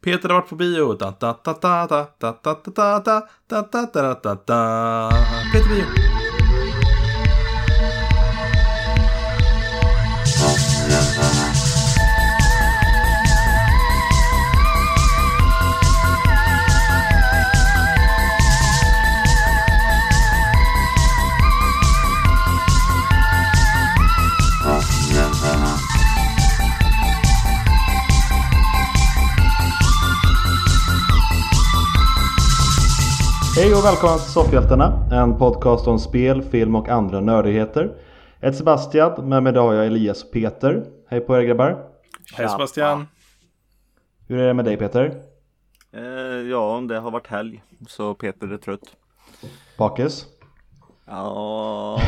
Peter har varit på bio. Peter bio. Hej och välkomna till Soffhjältarna, en podcast om spel, film och andra nördigheter. Jag heter Sebastian, med mig idag har jag Elias och Peter. Hej på er grabbar. Hej Sebastian. Hur är det med dig Peter? Ja, det har varit helg, så Peter är trött. Bakis? Ja.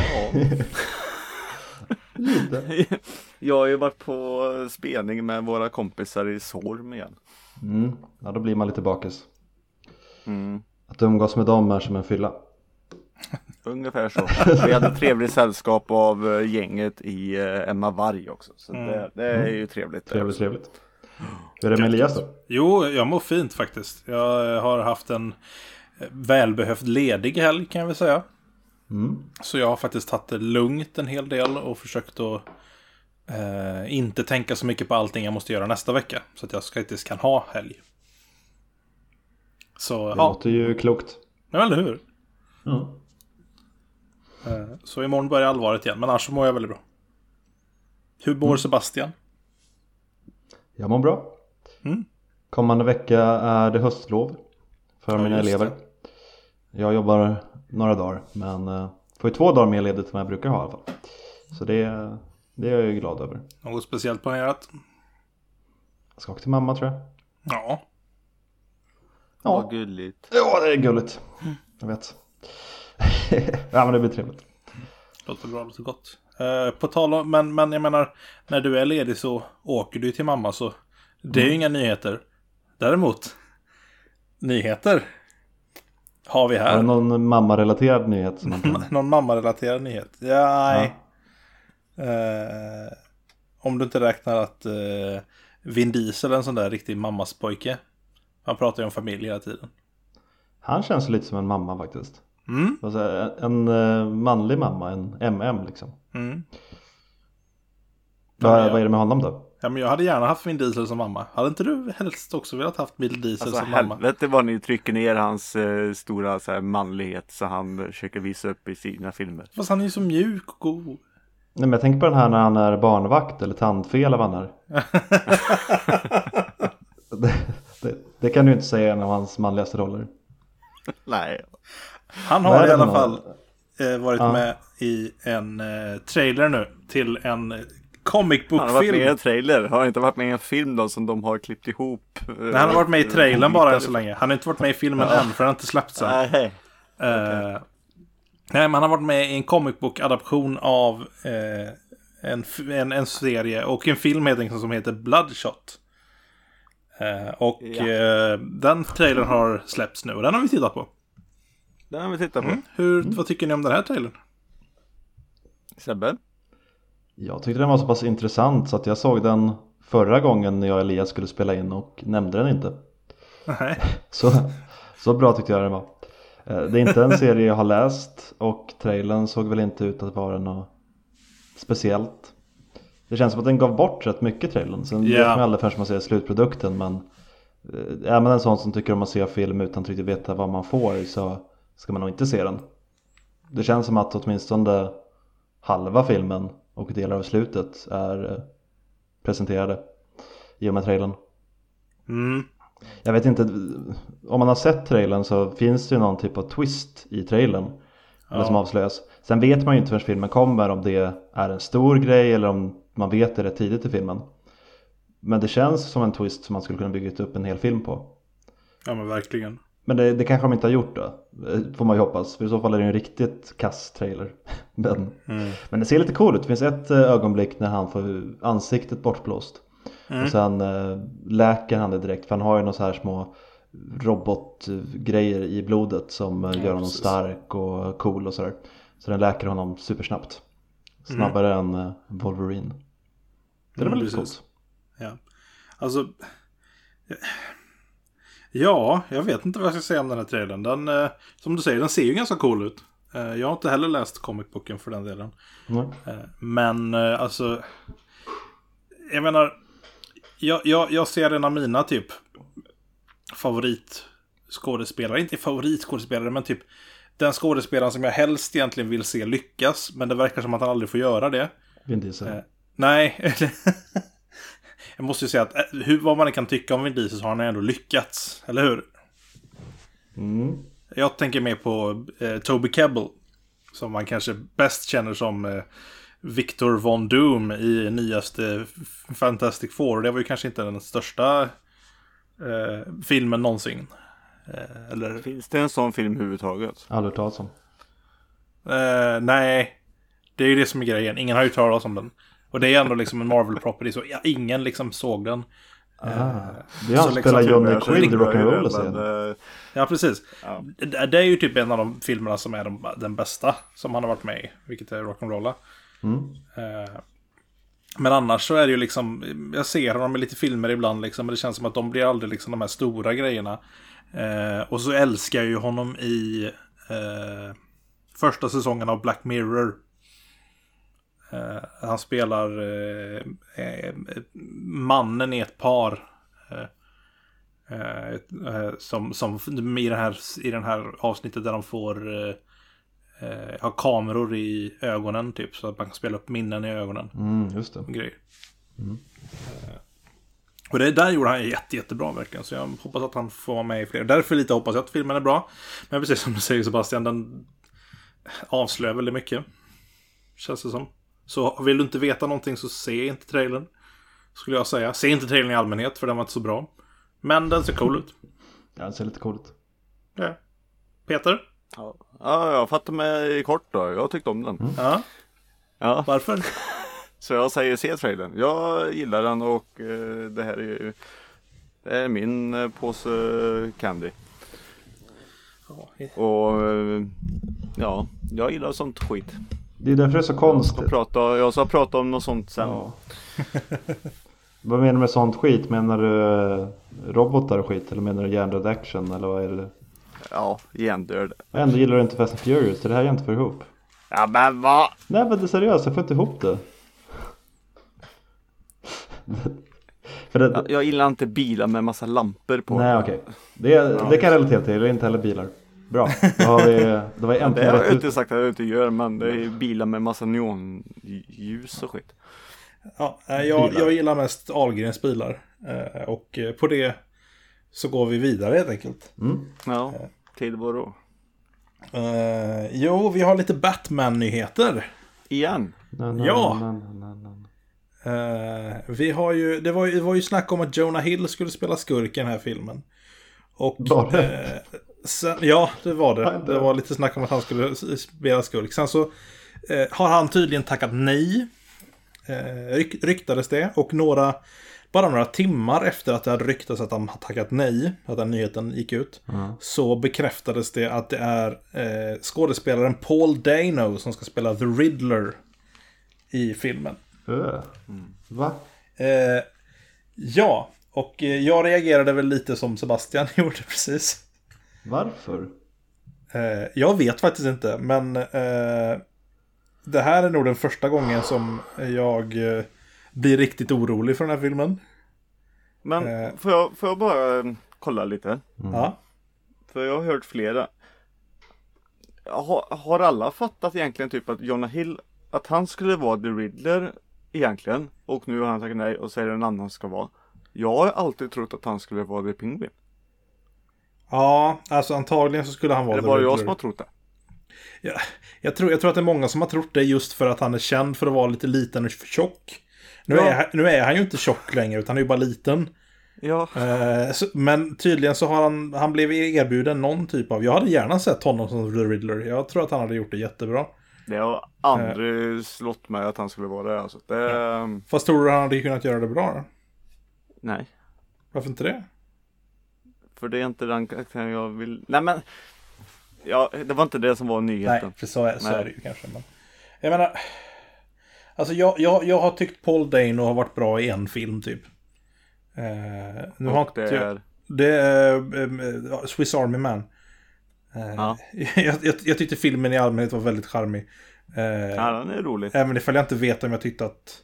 Lite. Jag har ju varit på spelning med våra kompisar i Sorm igen. Ja, då blir man lite bakis. Mm. Att umgås med dem är som en fylla. Ungefär så. Vi hade trevligt sällskap av gänget i Emma Varg också. Så det är ju trevligt. Trevligt. Hur är det med Elias då? Jo, jag mår fint faktiskt. Jag har haft en välbehövd ledig helg kan jag väl säga. Så jag har faktiskt tagit det lugnt en hel del och försökt att inte tänka så mycket på allting jag måste göra nästa vecka. Så att jag faktiskt kan ha helg. Så, Det låter ju klokt. Ja, eller hur? Så imorgon börjar allvaret igen. Men annars mår jag väldigt bra. Hur mår Sebastian? Jag mår bra. Kommande vecka är det höstlov för mina elever. Jag jobbar några dagar, men får ju 2 dagar mer ledigt än vad jag brukar ha i alla fall. Så det är jag ju glad över. Något speciellt planerat? Jag ska åka till mamma tror jag. Ja. Vad gulligt. Ja, det är gulligt. Jag vet. Ja, men det blir trevligt. Låter bra, låter gott. På tal om, men jag menar, när du är ledig så åker du till mamma, så det är ju inga nyheter. Däremot, nyheter har vi här. Har du någon mammarelaterad nyhet? Som någon mammarelaterad nyhet? Ja, nej. Om du inte räknar att Vin Diesel är en sån där riktig mammas pojke. Han pratar ju om familj hela tiden. Han känns lite som en mamma faktiskt. Alltså, en manlig mamma, en MM liksom. Vad är det med honom då? Ja, men jag hade gärna haft Vin Diesel som mamma. Hade inte du helst också velat haft Vin Diesel alltså, som mamma? Helvete vad ni trycker ner hans stora så här, manlighet så han försöker visa upp i sina filmer. Fast han är ju så mjuk och god. Nej, men jag tänker på den här när han är barnvakt eller tandfel eller vad han är. Det kan du inte säga är en av hans manligaste roller. Nej. Han har i alla fall varit med i en trailer nu till en comic book-film. Han har varit med i en trailer. Har inte varit med i en film då som de har klippt ihop. Nej, han har varit med i trailern bara än så länge. Han har inte varit med i filmen än, för han har inte släppts sen. Nej. Nej, men han har varit med i en comic book-adaption av en serie och en film som heter Bloodshot. Den trailern har släppts nu och den har vi tittat på. Den har vi tittat på. Vad tycker ni om den här trailern? Sebbe? Jag tyckte den var så pass intressant så att jag såg den förra gången när jag och Elias skulle spela in och nämnde den inte. Nej. Så bra tyckte jag den var. Det är inte en serie jag har läst och trailern såg väl inte ut att vara något speciellt. Det känns som att den gav bort rätt mycket trailern. Sen vet man aldrig förrän man ser slutprodukten. Men är man en sån som tycker om att se film utan att riktigt veta vad man får, så ska man nog inte se den. Det känns som att åtminstone halva filmen och delar av slutet är presenterade i och med trailern. Jag vet inte, om man har sett trailern så finns det ju någon typ av twist i trailern eller som avslöjas. Sen vet man ju inte förrän filmen kommer om det är en stor grej eller om man vet det rätt tidigt i filmen. Men det känns som en twist som man skulle kunna bygga upp en hel film på. Ja, men verkligen. Men det kanske de inte har gjort då. Får man ju hoppas. För i så fall är det en riktigt kass trailer. Men det ser lite cool ut. Det finns ett ögonblick när han får ansiktet bortblåst. Och sen läker han det direkt. För han har ju några så här små robotgrejer i blodet som gör honom stark och cool och sådär. Så den läker honom supersnabbt. Snabbare än Wolverine. Det är väldigt coolt. Ja. Alltså Ja, jag vet inte vad jag ska säga om den här trailern. Den, som du säger, den ser ju ganska cool ut. Jag har inte heller läst comicboken för den delen. Men alltså, jag menar, jag ser en av mina typ favoritskådespelare, inte favoritskådespelare, men typ den skådespelaren som jag helst egentligen vill se lyckas, men det verkar som att han aldrig får göra det. Vin Diesel. Nej. Jag måste ju säga att vad man kan tycka om Vin Diesel så har han ändå lyckats, eller hur? Jag tänker mer på Toby Kebbell, som man kanske bäst känner som Victor Von Doom i nyaste Fantastic Four. Det var ju kanske inte den största filmen någonsin. Eller... Finns det en sån film överhuvudtaget? Aldrig talat om. Nej, det är ju det som är grejen. Ingen har ju talat om den. Och det är ändå liksom en Marvel property, så ingen liksom såg den. Det är han spelar Johnny Quinn i Rock'n'Roll. Ja, precis. Ja. Det är ju typ en av de filmerna som är den bästa som han har varit med i, vilket är Rock'n'Rolla. Men annars så är det ju liksom, jag ser honom i lite filmer ibland liksom, men det känns som att de blir aldrig liksom de här stora grejerna. Och så älskar jag ju honom i första säsongen av Black Mirror. Han spelar mannen i ett par som i den här avsnittet där de får ha kameror i ögonen typ, så att man kan spela upp minnen i ögonen. Just det. Grejer. Och det där gjorde han jättebra verkligen, så jag hoppas att han får vara med i fler. Därför lite hoppas jag att filmen är bra. Men precis som du säger, Sebastian, den avslöjar väldigt mycket, känns det som. Så vill du inte veta någonting så se inte trailern, skulle jag säga. Se inte trailern i allmänhet, för den var inte så bra. Men den ser cool ut. Ja, den ser lite cool ut. Ja. Peter? Ja, jag fattar mig kort då. Jag tyckte om den. Ja. Varför? Så jag säger se trailern. Jag gillar den och det här är min påse candy. Och ja, jag gillar sånt skit. Det är därför det är så konstigt. Jag ska prata om något sånt sen. Ja. Vad menar du med sånt skit? Menar du robotar och skit? Eller menar du hjärndöd action? Eller vad är det? Ja, hjärndöd. Ändå gillar du inte Fast and Furious. Det här jag inte får ihop. Ja, men vad? Nej, men det är seriöst. Jag får inte ihop det. Jag gillar inte bilar med massa lampor på. Nej, okej. Det kan jag relatera till. Det är inte heller bilar. Bra. Då har det har jag inte sagt att jag inte gör, men det är bilar med massa neonljus och skit. Ja, jag gillar mest Ahlgrens bilar. Och på det så går vi vidare helt enkelt. Ja, till vadå? Jo, vi har lite Batman-nyheter. Igen? Ja. Vi har ju, det var ju snack om att Jonah Hill skulle spela skurk i den här filmen. Och sen, ja, det var det. Det var lite snack om att han skulle spela skurk. Sen så har han tydligen tackat nej. Ryktades det. Och bara några timmar efter att det hade ryktats att han har tackat nej, att den nyheten gick ut, så bekräftades det att det är skådespelaren Paul Dano som ska spela The Riddler i filmen. Va? Ja, och jag reagerade väl lite som Sebastian gjorde precis. Varför? Jag vet faktiskt inte, men det här är nog den första gången som jag blir riktigt orolig för den här filmen. Men får jag bara kolla lite? Ja. För jag har hört flera. Har alla fattat egentligen typ att Jonah Hill, att han skulle vara The Riddler egentligen, och nu har han sagt nej och säger en annan ska vara. Jag har alltid trott att han skulle vara The Penguin. Ja, alltså antagligen så skulle han vara The Riddler. Det är bara jag som har trott det. Ja, jag tror att det är många som har trott det just för att han är känd för att vara lite liten och tjock. Nu är han ju inte tjock längre, utan han är ju bara liten. Ja. Men tydligen så har han blivit erbjuden någon typ av... Jag hade gärna sett honom som The Riddler. Jag tror att han hade gjort det jättebra. Det har aldrig slått mig att han skulle vara det. Alltså. Fast tror du han hade kunnat göra det bra då? Nej. Varför inte det? För det är inte den karaktären jag vill... Nej, men... Ja, det var inte det som var nyheten. Nej, för så är det ju kanske. Men... Jag menar... Alltså jag har tyckt Paul Dano har varit bra i en film typ. Det är Swiss Army Man. Ja. Jag tyckte filmen i allmänhet var väldigt charmig. Ja, den är rolig. Även ifall jag inte vet om jag tyckte att...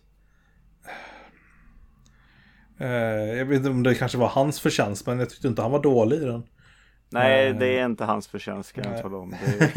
jag vet inte om det kanske var hans förtjänst, men jag tyckte inte han var dålig i den. Nej, det är inte hans förtjänst, kan jag tala om.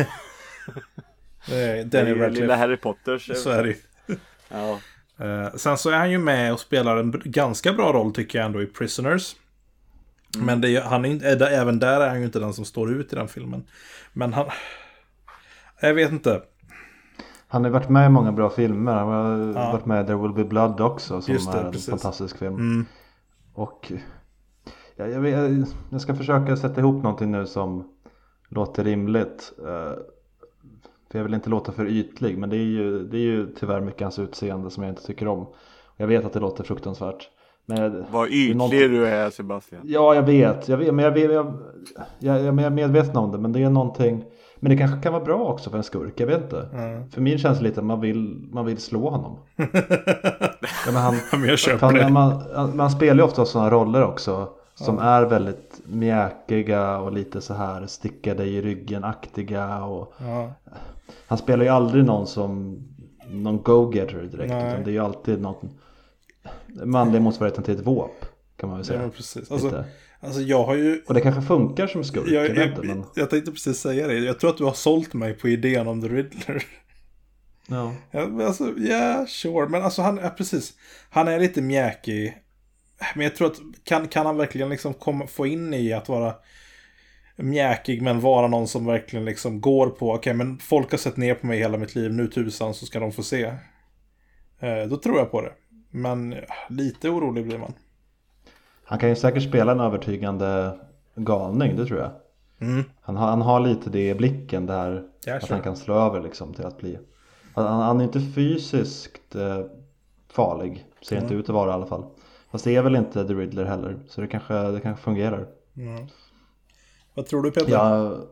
Det är lilla Harry Potters. Så är det. Ja. Sen så är han ju med och spelar en ganska bra roll tycker jag ändå i Prisoners. Men även där är han ju inte den som står ut i den filmen. Men han... Jag vet inte. Han har varit med i många bra filmer. Han har varit med i There Will Be Blood också, som är en precis. fantastisk film. Och jag ska försöka sätta ihop någonting nu som låter rimligt. För jag vill inte låta för ytlig, men det är ju tyvärr mycket hans utseende som jag inte tycker om. Jag vet att det låter fruktansvärt. Men vad ytlig du är, Sebastian. Ja, jag vet, men jag är medveten om det. Men det är någonting. Men det kanske kan vara bra också för en skurk, jag vet inte. För min känns lite att man vill slå honom. Ja, men jag köper det. Man spelar ju ofta sådana roller också som är väldigt mjäkiga och lite så här stickade i ryggen-aktiga. Och han spelar ju aldrig någon go-getter direkt. Utan det är ju alltid någon manlig motsvarigheten till ett våp, kan man väl säga. Ja, precis. Alltså jag har ju... Och det kanske funkar som skurk. Jag tänkte precis säga det. Jag tror att du har sålt mig på idén om The Riddler. Ja. Alltså, sure. Men alltså precis. Han är lite mjäkig. Men jag tror att kan han verkligen liksom få in i att vara mjäkig, men vara någon som verkligen liksom går på okej, men folk har sett ner på mig hela mitt liv, nu tusan så ska de få se. Då tror jag på det. Men lite orolig blir man. Han kan ju säkert spela en övertygande galning, det tror jag. Han har lite det i blicken där, att han kan slå över liksom till att bli. Han är inte fysiskt farlig, ser inte ut att vara i alla fall. Fast det är väl inte The Riddler heller, så det kanske fungerar. Vad tror du, Peter?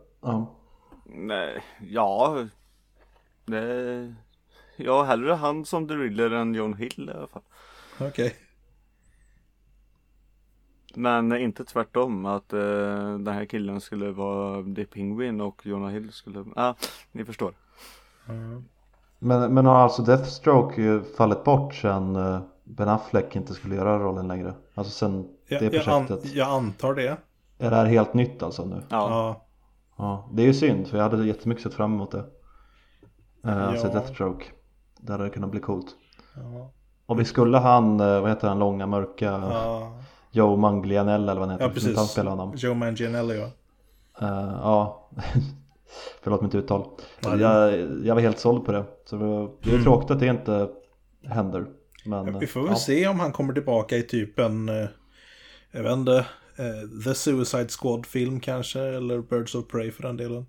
Nej, jag hellre han som The Riddler än John Hill i alla fall. Okej. Men inte tvärtom, att den här killen skulle vara The Penguin och Jonah Hill skulle... ni förstår. Men har alltså Deathstroke fallit bort sen Ben Affleck inte skulle göra rollen längre? Alltså sen det projektet? Jag antar det. Är det här helt nytt alltså nu? Ja. Det är ju synd, för jag hade jättemycket sett fram emot det. Alltså Deathstroke. Det hade kunnat bli coolt. Och vi skulle vad heter han, långa, mörka... Joe Manganiello eller vad han heter. Ja, precis. Honom. Joe Manganiello, ja. Förlåt mitt uttal. Jag var helt såld på det. Så det är tråkigt att det inte händer. Men, vi får väl se om han kommer tillbaka i typ en jag vet inte, The Suicide Squad-film kanske, eller Birds of Prey för den delen.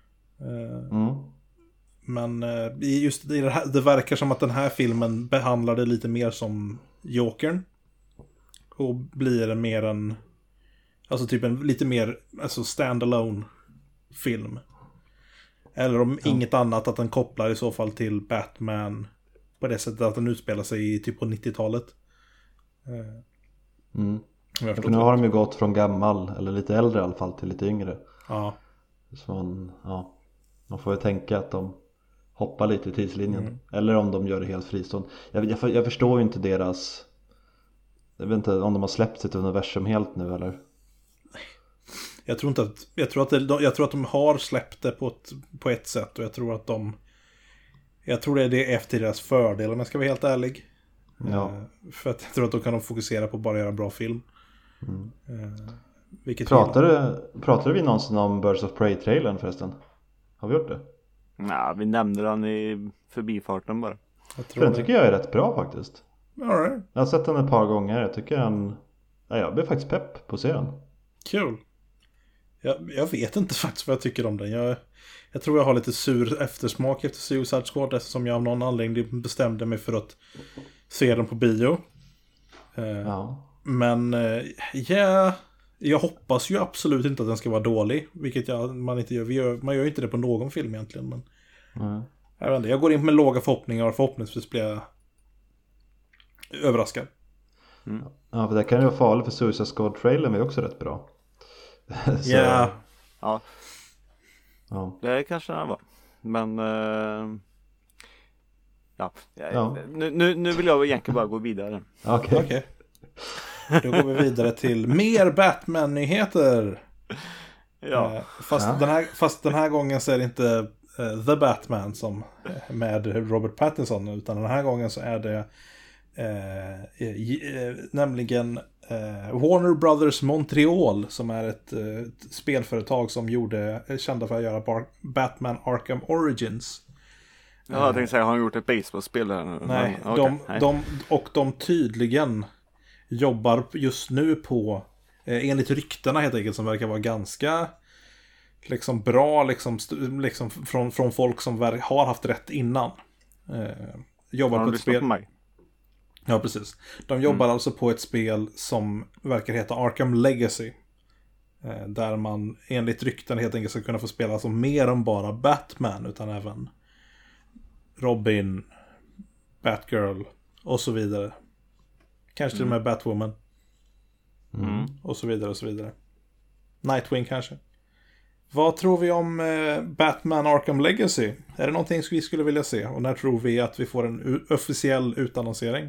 Men just det verkar som att den här filmen behandlar det lite mer som Jokern. Och blir mer en, alltså typ en lite mer standalone film. Eller om inget annat, att den kopplar i så fall till Batman på det sättet att den utspelar sig typ på 90-talet. För nu har de ju gått från gammal, eller lite äldre i alla fall, till lite yngre. Så man får ju tänka att de hoppar lite i tidslinjen. Eller om de gör det helt fristående. Jag förstår ju inte deras... Jag vet inte om de har släppt sitt universum helt nu eller. Jag tror att de har släppt det på ett sätt, och jag tror att det är efter deras fördel, om jag ska vara helt ärlig. För att jag tror att de kan fokusera på bara göra bra film. Pratade vi någonsin om Birds of Prey-trailern förresten? Har vi gjort det? Nej, vi nämnde den i förbifarten bara. För den tycker jag är rätt bra faktiskt. All right. Jag har sett den ett par gånger. Jag tycker jag blir faktiskt pepp på att se den. Kul. Jag vet inte faktiskt vad jag tycker om den. Jag tror jag har lite sur eftersmak efter Suicide Squad, eftersom jag av någon anledning bestämde mig för att se den på bio. Men jag hoppas ju absolut inte att den ska vara dålig, vilket man inte gör. Man gör ju inte det på någon film egentligen, men jag vet inte, jag går in med låga förhoppningar och förhoppningsvis blir jag överraskad. Ja, för det kan ju vara farligt, för Suicide Squad-trailern är också rätt bra. Så, Ja. Ja, ja. det kanske han var. Men ja. Ja. Nu vill jag egentligen bara gå vidare. Okej. Okej. Då går vi vidare till mer Batman-nyheter. Ja. Fast den här gången så är det inte The Batman som med Robert Pattinson, utan den här gången så är det nämligen Warner Brothers Montreal, som är ett spelföretag som kända för att göra Batman Arkham Origins. Ja, jag tänkte säga, har han gjort ett baseballspel här nu? Nej, Men, de tydligen jobbar just nu på, enligt ryktena helt enkelt, som verkar vara ganska liksom bra liksom från folk som har haft rätt innan. Jobbar på ett spel. På mig. Ja, precis. De jobbar alltså på ett spel som verkar heta Arkham Legacy. Där man enligt rykten helt enkelt ska kunna få spela som mer än bara Batman, utan även Robin, Batgirl och så vidare. Kanske till och med Batwoman. Och så vidare och så vidare. Nightwing kanske. Vad tror vi om Batman Arkham Legacy? Är det någonting vi skulle vilja se? Och när tror vi att vi får en officiell utannonsering?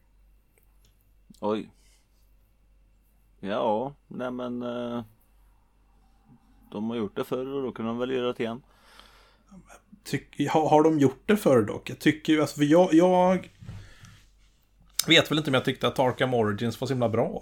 Oj. Ja, nej men de har gjort det förr och då kan de väl göra det igen. Har de gjort det förr dock? Jag tycker ju, alltså, för jag vet väl inte om jag tyckte att Arkham Origins var så himla bra.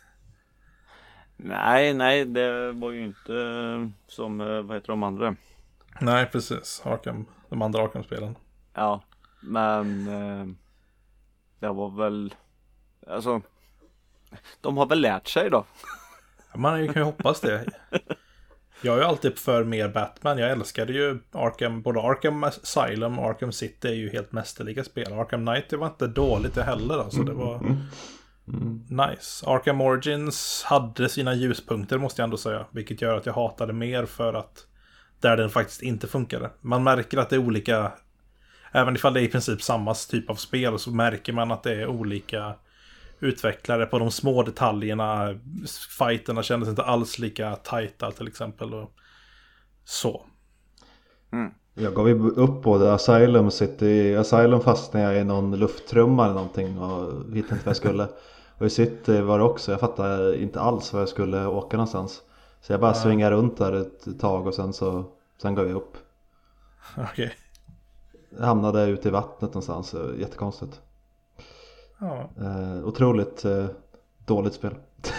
Nej, det var ju inte som, vad heter de andra? Nej, precis. De andra Arkham-spelen. Ja, men det var väl, alltså, de har väl lärt sig då. Man kan ju hoppas det. Jag är ju alltid för mer Batman. Jag älskade ju både Arkham Asylum och Arkham City är ju helt mästerliga spel. Arkham Knight, det var inte dåligt det heller. Alltså det var nice. Arkham Origins hade sina ljuspunkter, måste jag ändå säga. Vilket gör att jag hatade mer för att där den faktiskt inte funkade. Man märker att det är olika. Även ifall det är i princip samma typ av spel, så märker man att det är olika utvecklare på de små detaljerna. Fighterna kändes inte alls lika tajta till exempel. Och så. Jag gav ju upp på det. Asylum fastnade jag i någon lufttrumma eller någonting och hittade inte vad jag skulle. Och i City var det också. Jag fattade inte alls var jag skulle åka någonstans. Så jag bara svingade runt där ett tag och sen gav jag upp. Okej. Jag hamnade ute i vattnet någonstans. Jättekonstigt. Ja. Otroligt dåligt spel.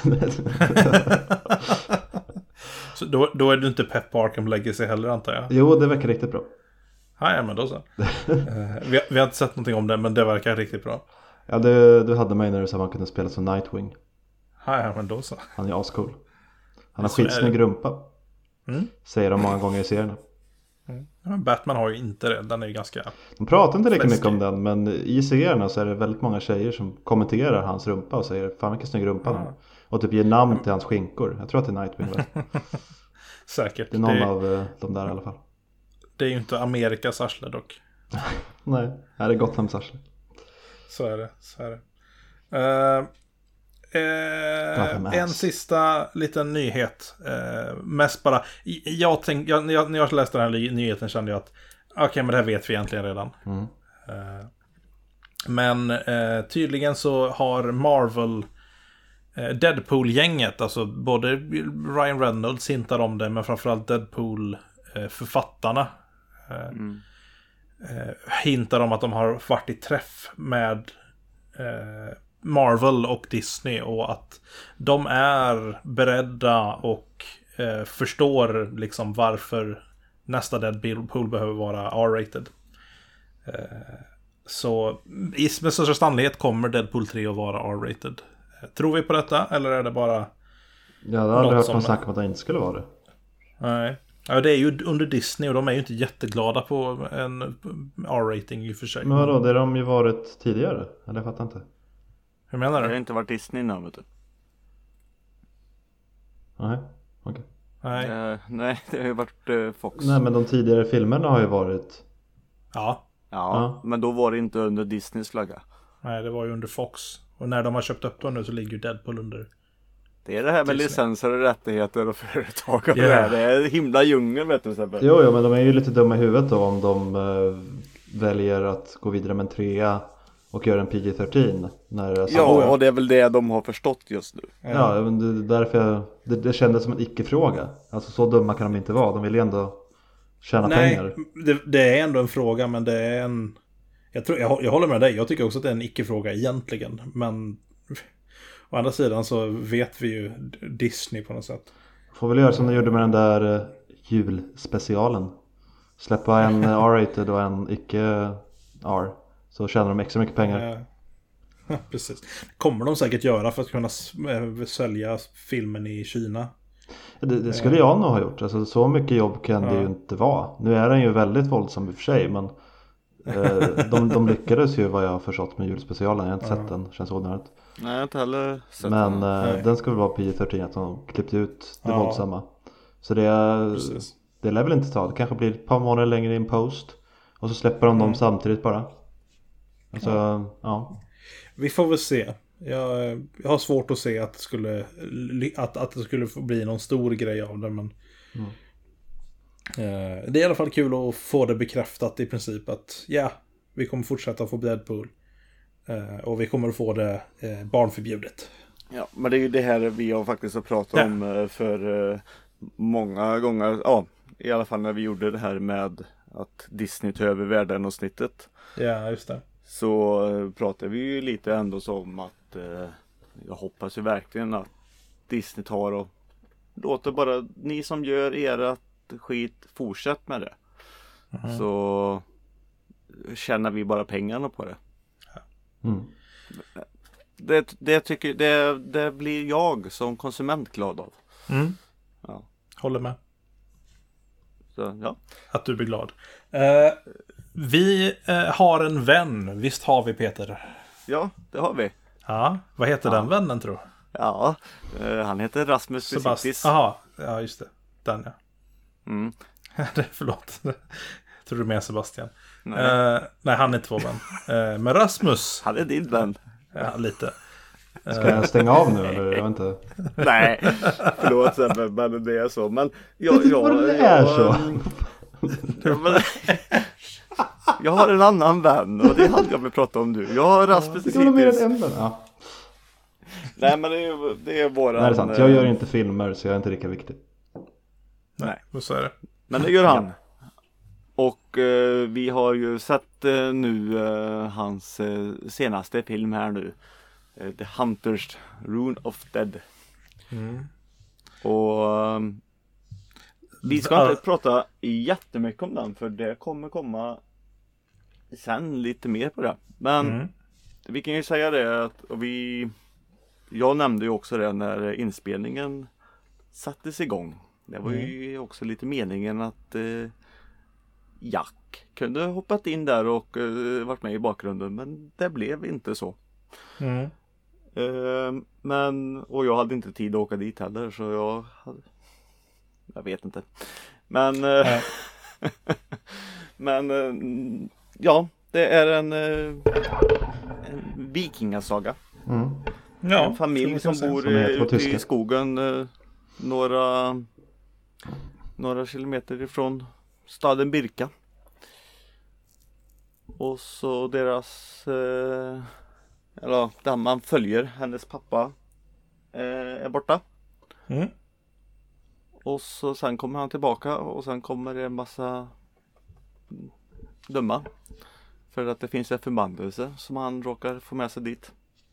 Så då är du inte pepp på Arkham Legacy heller, antar jag? Jo, det verkar riktigt bra. Ja, men då så. Vi har inte sett någonting om det, men det verkar riktigt bra. Ja, du hade mig när du sa att man kunde spela som Nightwing. Ja, men då så. Han är ascool. Han har skitsnygg rumpa. Säger de många gånger i serierna. Ja, Batman har ju inte det. Den är ju ganska... De pratar inte lika mycket om den, men i serierna så är det väldigt många tjejer som kommenterar hans rumpa och säger fan vilken snygg rumpa han. Och typ ger namn till hans skinkor. Jag tror att det är Nightwing. Säkert. Det är någon av de där i alla fall. Det är ju inte Amerikas arsle dock. Nej, här är Gothams arsle. Så är det. En sista liten nyhet. Mest bara när jag läste den här nyheten kände jag att okej, men det här vet vi egentligen redan. Men tydligen så har Marvel Deadpool-gänget, alltså både Ryan Reynolds hintar om det, men framförallt Deadpool-författarna hintar om att de har varit i träff med Marvel och Disney och att de är beredda och förstår liksom varför nästa Deadpool behöver vara R-rated. Så med största sannolikhet kommer Deadpool 3 att vara R-rated. Tror vi på detta, eller är det bara... Ja, det har aldrig hört någon snacka om att det inte skulle vara det. Nej. Ja, det är ju under Disney och de är ju inte jätteglada på en R-rating i och för sig. Men vadå, det har de ju varit tidigare. Eller jag fattar inte. Hur menar du? Det har inte varit Disney nu, vet du. Nej, okej. Nej, det har ju varit Fox. Nej, men de tidigare filmerna har ju varit... Ja, men då var det inte under Disneys flagga. Nej, det var ju under Fox. Och när de har köpt upp dem nu så ligger ju Deadpool under Det är det här med licenser och rättigheter och företag och Yeah. det är himla djungel, vet du. Jo, men de är ju lite dumma i huvudet då om de väljer att gå vidare med en 3 och göra en PG-13. Ja, och det är väl det de har förstått just nu. Ja, men därför det kändes som en icke-fråga. Alltså så dumma kan de inte vara. De vill ju ändå tjäna pengar. Det är ändå en fråga, men det är en... Jag håller med dig. Jag tycker också att det är en icke-fråga egentligen. Men å andra sidan så vet vi ju Disney på något sätt. Får väl göra som de gjorde med den där julspecialen. Släppa en R-rated och en icke-R. Så tjänar de extra mycket pengar. Ja, precis. Kommer de säkert göra för att kunna sälja filmen i Kina. Det skulle jag nog ha gjort. Alltså, så mycket jobb kan det ju inte vara. Nu är den ju väldigt våldsam i och för sig. Men de lyckades ju vad jag har förstått med julspecialen. Jag har inte sett den, känns onödigt. Nej, jag har inte heller sett men den skulle vara PG-13, att de klippte ut det våldsamma. Så det lär väl inte ta. Det kanske blir ett par månader längre in post. Och så släpper de dem samtidigt bara. Alltså, ja. Vi får väl se. Jag har svårt att se att det skulle bli någon stor grej av det, men det är i alla fall kul att få det bekräftat i princip att vi kommer fortsätta få Deadpool och vi kommer att få det barnförbjudet. Ja, men det är ju det här vi har faktiskt pratat om för många gånger, ja, i alla fall när vi gjorde det här med att Disney tar över världen och snittet. Ja, just det. Så pratar vi ju lite ändå som att jag hoppas ju verkligen att Disney tar och låter bara ni som gör ert skit fortsätt med det. Så tjänar vi bara pengarna på det. Det blir jag som konsument glad av. Ja. Håller med. Så, ja. Att du blir glad. Vi har en vän. Visst har vi, Peter? Ja, det har vi. Ja, vad heter den vännen, tror du? Ja, han heter Rasmus Besittis. Jaha, ja just det. Den, ja. Förlåt. Tror du med Sebastian? Nej, han är inte vår vän. Men Rasmus. Han är din vän. Ja, lite. Ska jag stänga av nu eller? Jag vet inte. Nej, förlåt Sebbe, men det är så. Men det är så. Jag har en annan vän och det hade jag väl pratat om nu. Jag har Rasmus Besittis. Nej, men det är våran... Nej, det är sant. Jag gör inte filmer så jag är inte lika viktig. Nej, så är det. Men det gör han. Och vi har ju sett nu hans senaste film här nu. The Hunters Rune of Dead. Och vi ska inte prata jättemycket om den, för det kommer komma sen lite mer på det. Men vi kan ju säga det att jag nämnde ju också det när inspelningen sattes igång. Det var ju också lite meningen att Jack kunde hoppat in där och varit med i bakgrunden, men det blev inte så. Och jag hade inte tid att åka dit heller, så jag vet inte. Men ja, det är en vikingasaga. Ja, en familj som bor ute i skogen några kilometer ifrån staden Birka. Och så deras där man följer, hennes pappa är borta. Och så sen kommer han tillbaka och sen kommer det en massa dumma. För att det finns en förbannelse som han råkar få med sig dit.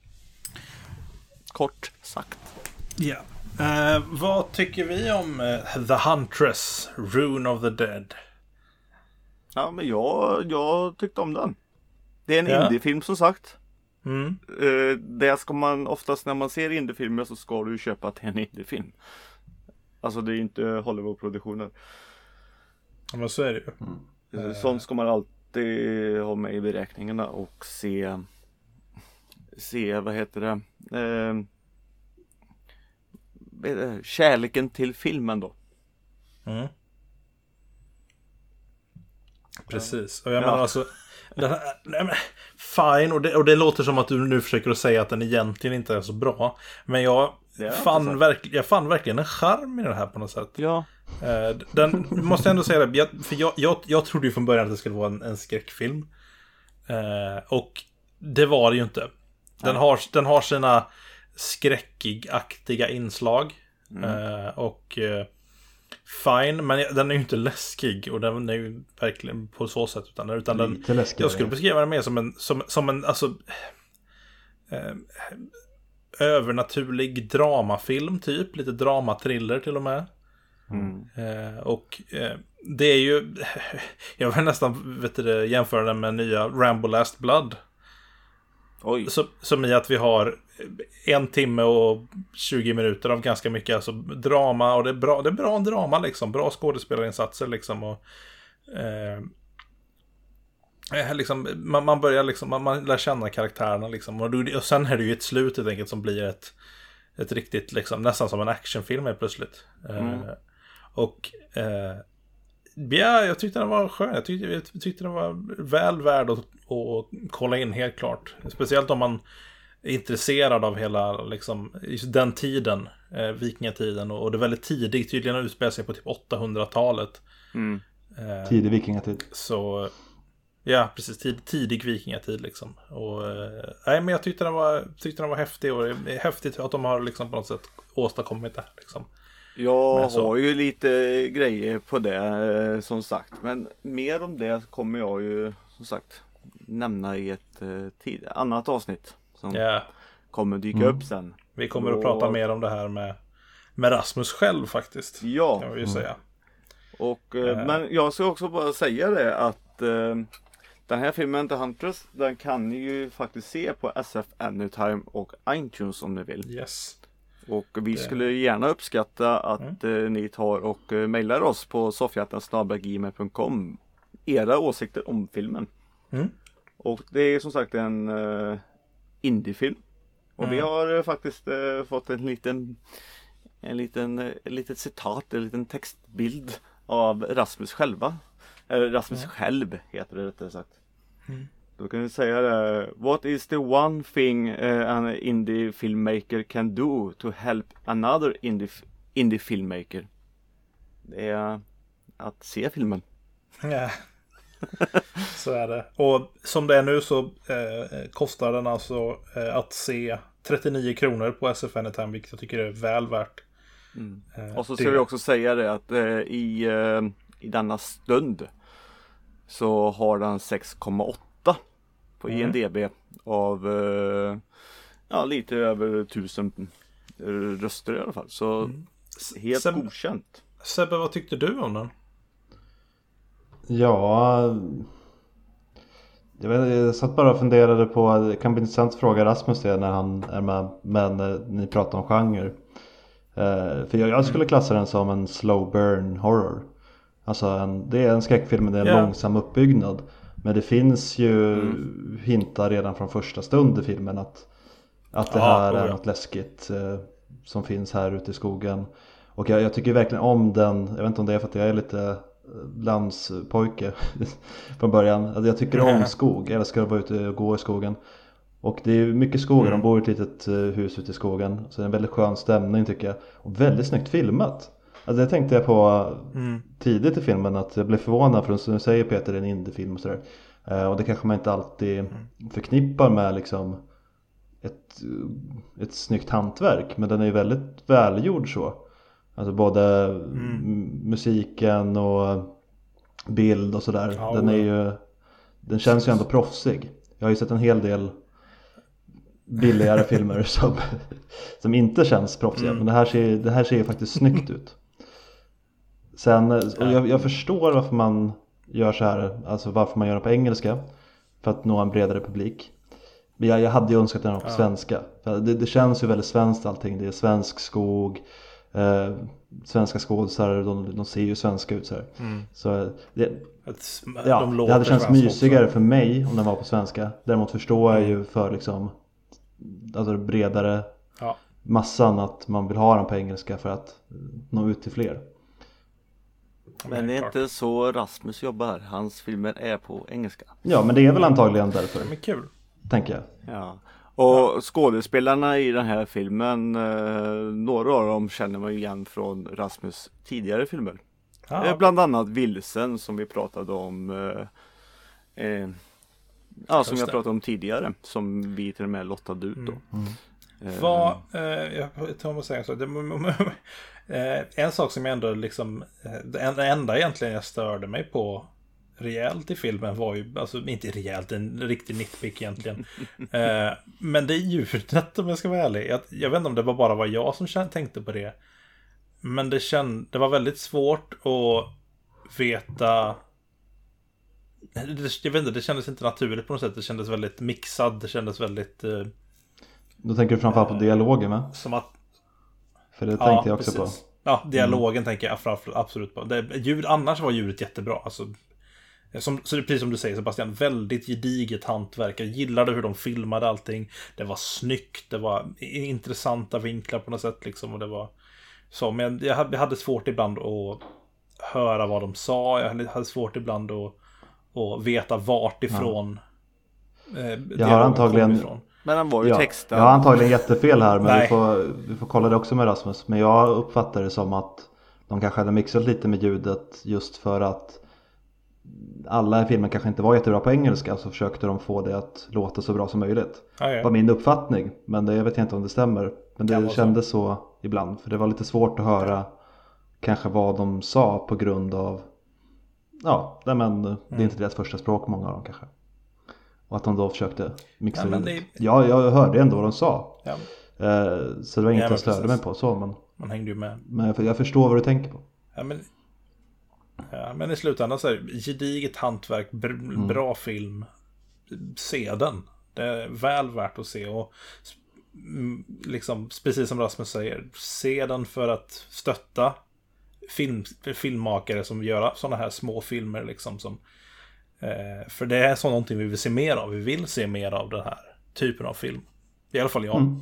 Kort sagt. Ja. Vad tycker vi om The Huntress, Rune of the Dead? Ja, men jag tyckte om den. Det är en indiefilm som sagt. Det ska man oftast, när man ser indiefilmer så ska du köpa till en indiefilm. Alltså det är inte Hollywood-produktioner. Ja, men så är det ju. Sånt ska man alltid ha med i beräkningarna och se vad heter det? Kärleken till filmen då. Precis. Och jag menar alltså fine, och det låter som att du nu försöker att säga att den egentligen inte är så bra. Men jag fann verkligen en charm i det här på något sätt. Ja. Den måste jag ändå säga det. För jag trodde ju från början att det skulle vara en skräckfilm. Och det var det ju inte. Den har sina skräckigaktiga inslag. Och fine, men den är ju inte läskig. Och den är ju verkligen på så sätt. Utan den, jag skulle beskriva den mer som en alltså, övernaturlig dramafilm typ. Lite dramatriller till och med. Och det är ju, jag vill nästan jämföra den med nya Rambo Last Blood. Oj. Som i att vi har 1 timme och 20 minuter av ganska mycket alltså drama, och det är bra drama liksom, bra skådespelarinsatser liksom, och liksom, man börjar liksom, man lär känna karaktärerna liksom, och sen är det ju ett slut helt enkelt som blir ett riktigt liksom, nästan som en actionfilm är plötsligt. Och ja, jag tyckte den var skön. Jag tyckte den var väl värd att kolla in, helt klart. Speciellt om man är intresserad av hela liksom, just den tiden, vikingatiden, och det är väldigt tidigt, tydligen utspelar sig på typ 800-talet. Tidig vikingatid. Så ja, precis, tidig vikingatid liksom. Och nej, men jag tyckte den var häftig, och det är häftigt att de har liksom på något sätt åstadkommit det liksom. Jag har ju lite grejer på det som sagt, men mer om det kommer jag ju som sagt nämna i ett annat avsnitt som kommer dyka upp sen. Vi kommer att prata mer om det här med Rasmus själv faktiskt. Ja. Kan vi ju säga. Och, men jag ska också bara säga det att den här filmen The Huntress, den kan ni ju faktiskt se på SF Anytime och iTunes om ni vill. Yes. Och vi skulle gärna uppskatta att ni tar och mejlar oss på soffhjärtan@gmail.com era åsikter om filmen. Och det är som sagt en indiefilm. Och vi har faktiskt fått ett litet citat, en liten textbild av Rasmus själva. Eller Rasmus själv heter det rättare sagt. Då kan vi säga det. What is the one thing an indie filmmaker can do to help another indie filmmaker? Det är att se filmen. Ja. Så är det. Och som det är nu så kostar den alltså att se 39 kronor på SF Anytime, vilket jag tycker är väl värt. Och så ska vi också säga det att i denna stund så har den 6,8 på IMDb av lite över 1000 röster i alla fall. Så helt godkänt. Sebbe, vad tyckte du om den? Ja, jag satt bara och funderade på, det kan bli intressant att fråga Rasmus det när han är med, men ni pratar om genre. För jag skulle klassa den som en slow burn horror. Alltså det är en skräckfilm med en långsam uppbyggnad. Men det finns ju hintar redan från första stund i filmen att det här är något läskigt som finns här ute i skogen. Och jag tycker verkligen om den. Jag vet inte om det är för att jag är lite landspojke från början. Alltså jag tycker om skog. Jag älskar att vara ute och gå i skogen. Och det är mycket skogar. De bor i ett litet hus ute i skogen. Så det är en väldigt skön stämning tycker jag. Och väldigt snyggt filmat. Alltså det tänkte jag på tidigt i filmen, att jag blev förvånad, för som du säger Peter, det är en indiefilm och sådär. Och det kanske man inte alltid förknippar med liksom ett snyggt hantverk, men den är ju väldigt välgjord så. Alltså både musiken och bild och sådär. Den känns ju ändå proffsig. Jag har ju sett en hel del billigare filmer som inte känns proffsiga, men det här ser ju faktiskt snyggt ut. Sen, och jag förstår varför man gör så här, alltså varför man gör det på engelska, för att nå en bredare publik. Men jag hade ju önskat den på svenska. Det känns ju väldigt svenskt allting. Det är svensk skog, svenska skådespelare, de ser ju svenska ut så här. Så det hade känts mysigare för mig om den var på svenska. Däremot förstår jag ju för liksom, alltså bredare massan, att man vill ha den på engelska för att nå ut till fler. Men det är inte så Rasmus jobbar. Hans filmer är på engelska. Ja, men det är väl antagligen därför. Men kul. Tänker jag. Ja. Och skådespelarna i den här filmen, några av dem känner man igen från Rasmus tidigare filmer. Bland annat Vilsen som vi pratade om, som jag pratade om tidigare, som vi till och med lottade ut då. Jag tar mig säga så. En sak som jag ändå liksom, det enda egentligen jag störde mig på rejält i filmen var ju, alltså inte rejält, en riktig nitpick egentligen. Men det är ljudet, om jag ska vara ärlig. Jag vet inte om det var jag som tänkte på det. Men det var väldigt svårt att veta. Jag vet inte, det kändes inte naturligt på något sätt. Det kändes väldigt mixad, det kändes väldigt Då tänker du framförallt på dialogen, va? som att, för det tänkte jag också precis. på. Ja, dialogen tänker jag absolut på. Annars var ljudet jättebra. Alltså, så det är precis som du säger, Sebastian, väldigt gediget hantverk. Jag gillade hur de filmade allting. Det var snyggt, det var intressanta vinklar på något sätt liksom, och det var så, men jag hade svårt ibland att höra vad de sa. Jag hade svårt ibland att veta vart ifrån jag har antagligen Men han var ju textad. Jag har antagligen jättefel här, men vi får kolla det också med Rasmus. Men jag uppfattar det som att de kanske hade mixat lite med ljudet just för att alla i filmen kanske inte var jättebra på engelska, så försökte de få det att låta så bra som möjligt. Det var min uppfattning, men jag vet inte om det stämmer. Men det kändes så ibland, för det var lite svårt att höra kanske vad de sa på grund av det är inte deras första språk, många av dem kanske. Och att de då försökte mixa ljudet. Ja, jag hörde ändå vad de sa. Ja. Så det var inget jag störde mig på så, men man hängde ju med. Men jag förstår vad du tänker på. Men i slutändan så är det gediget hantverk, bra film. Se den. Det är väl värt att se, och liksom, precis som Rasmus säger, se den för att stötta filmmakare som gör sådana här små filmer liksom, som för det är så någonting vi vill se mer av. Vi vill se mer av den här typen av film. I alla fall jag.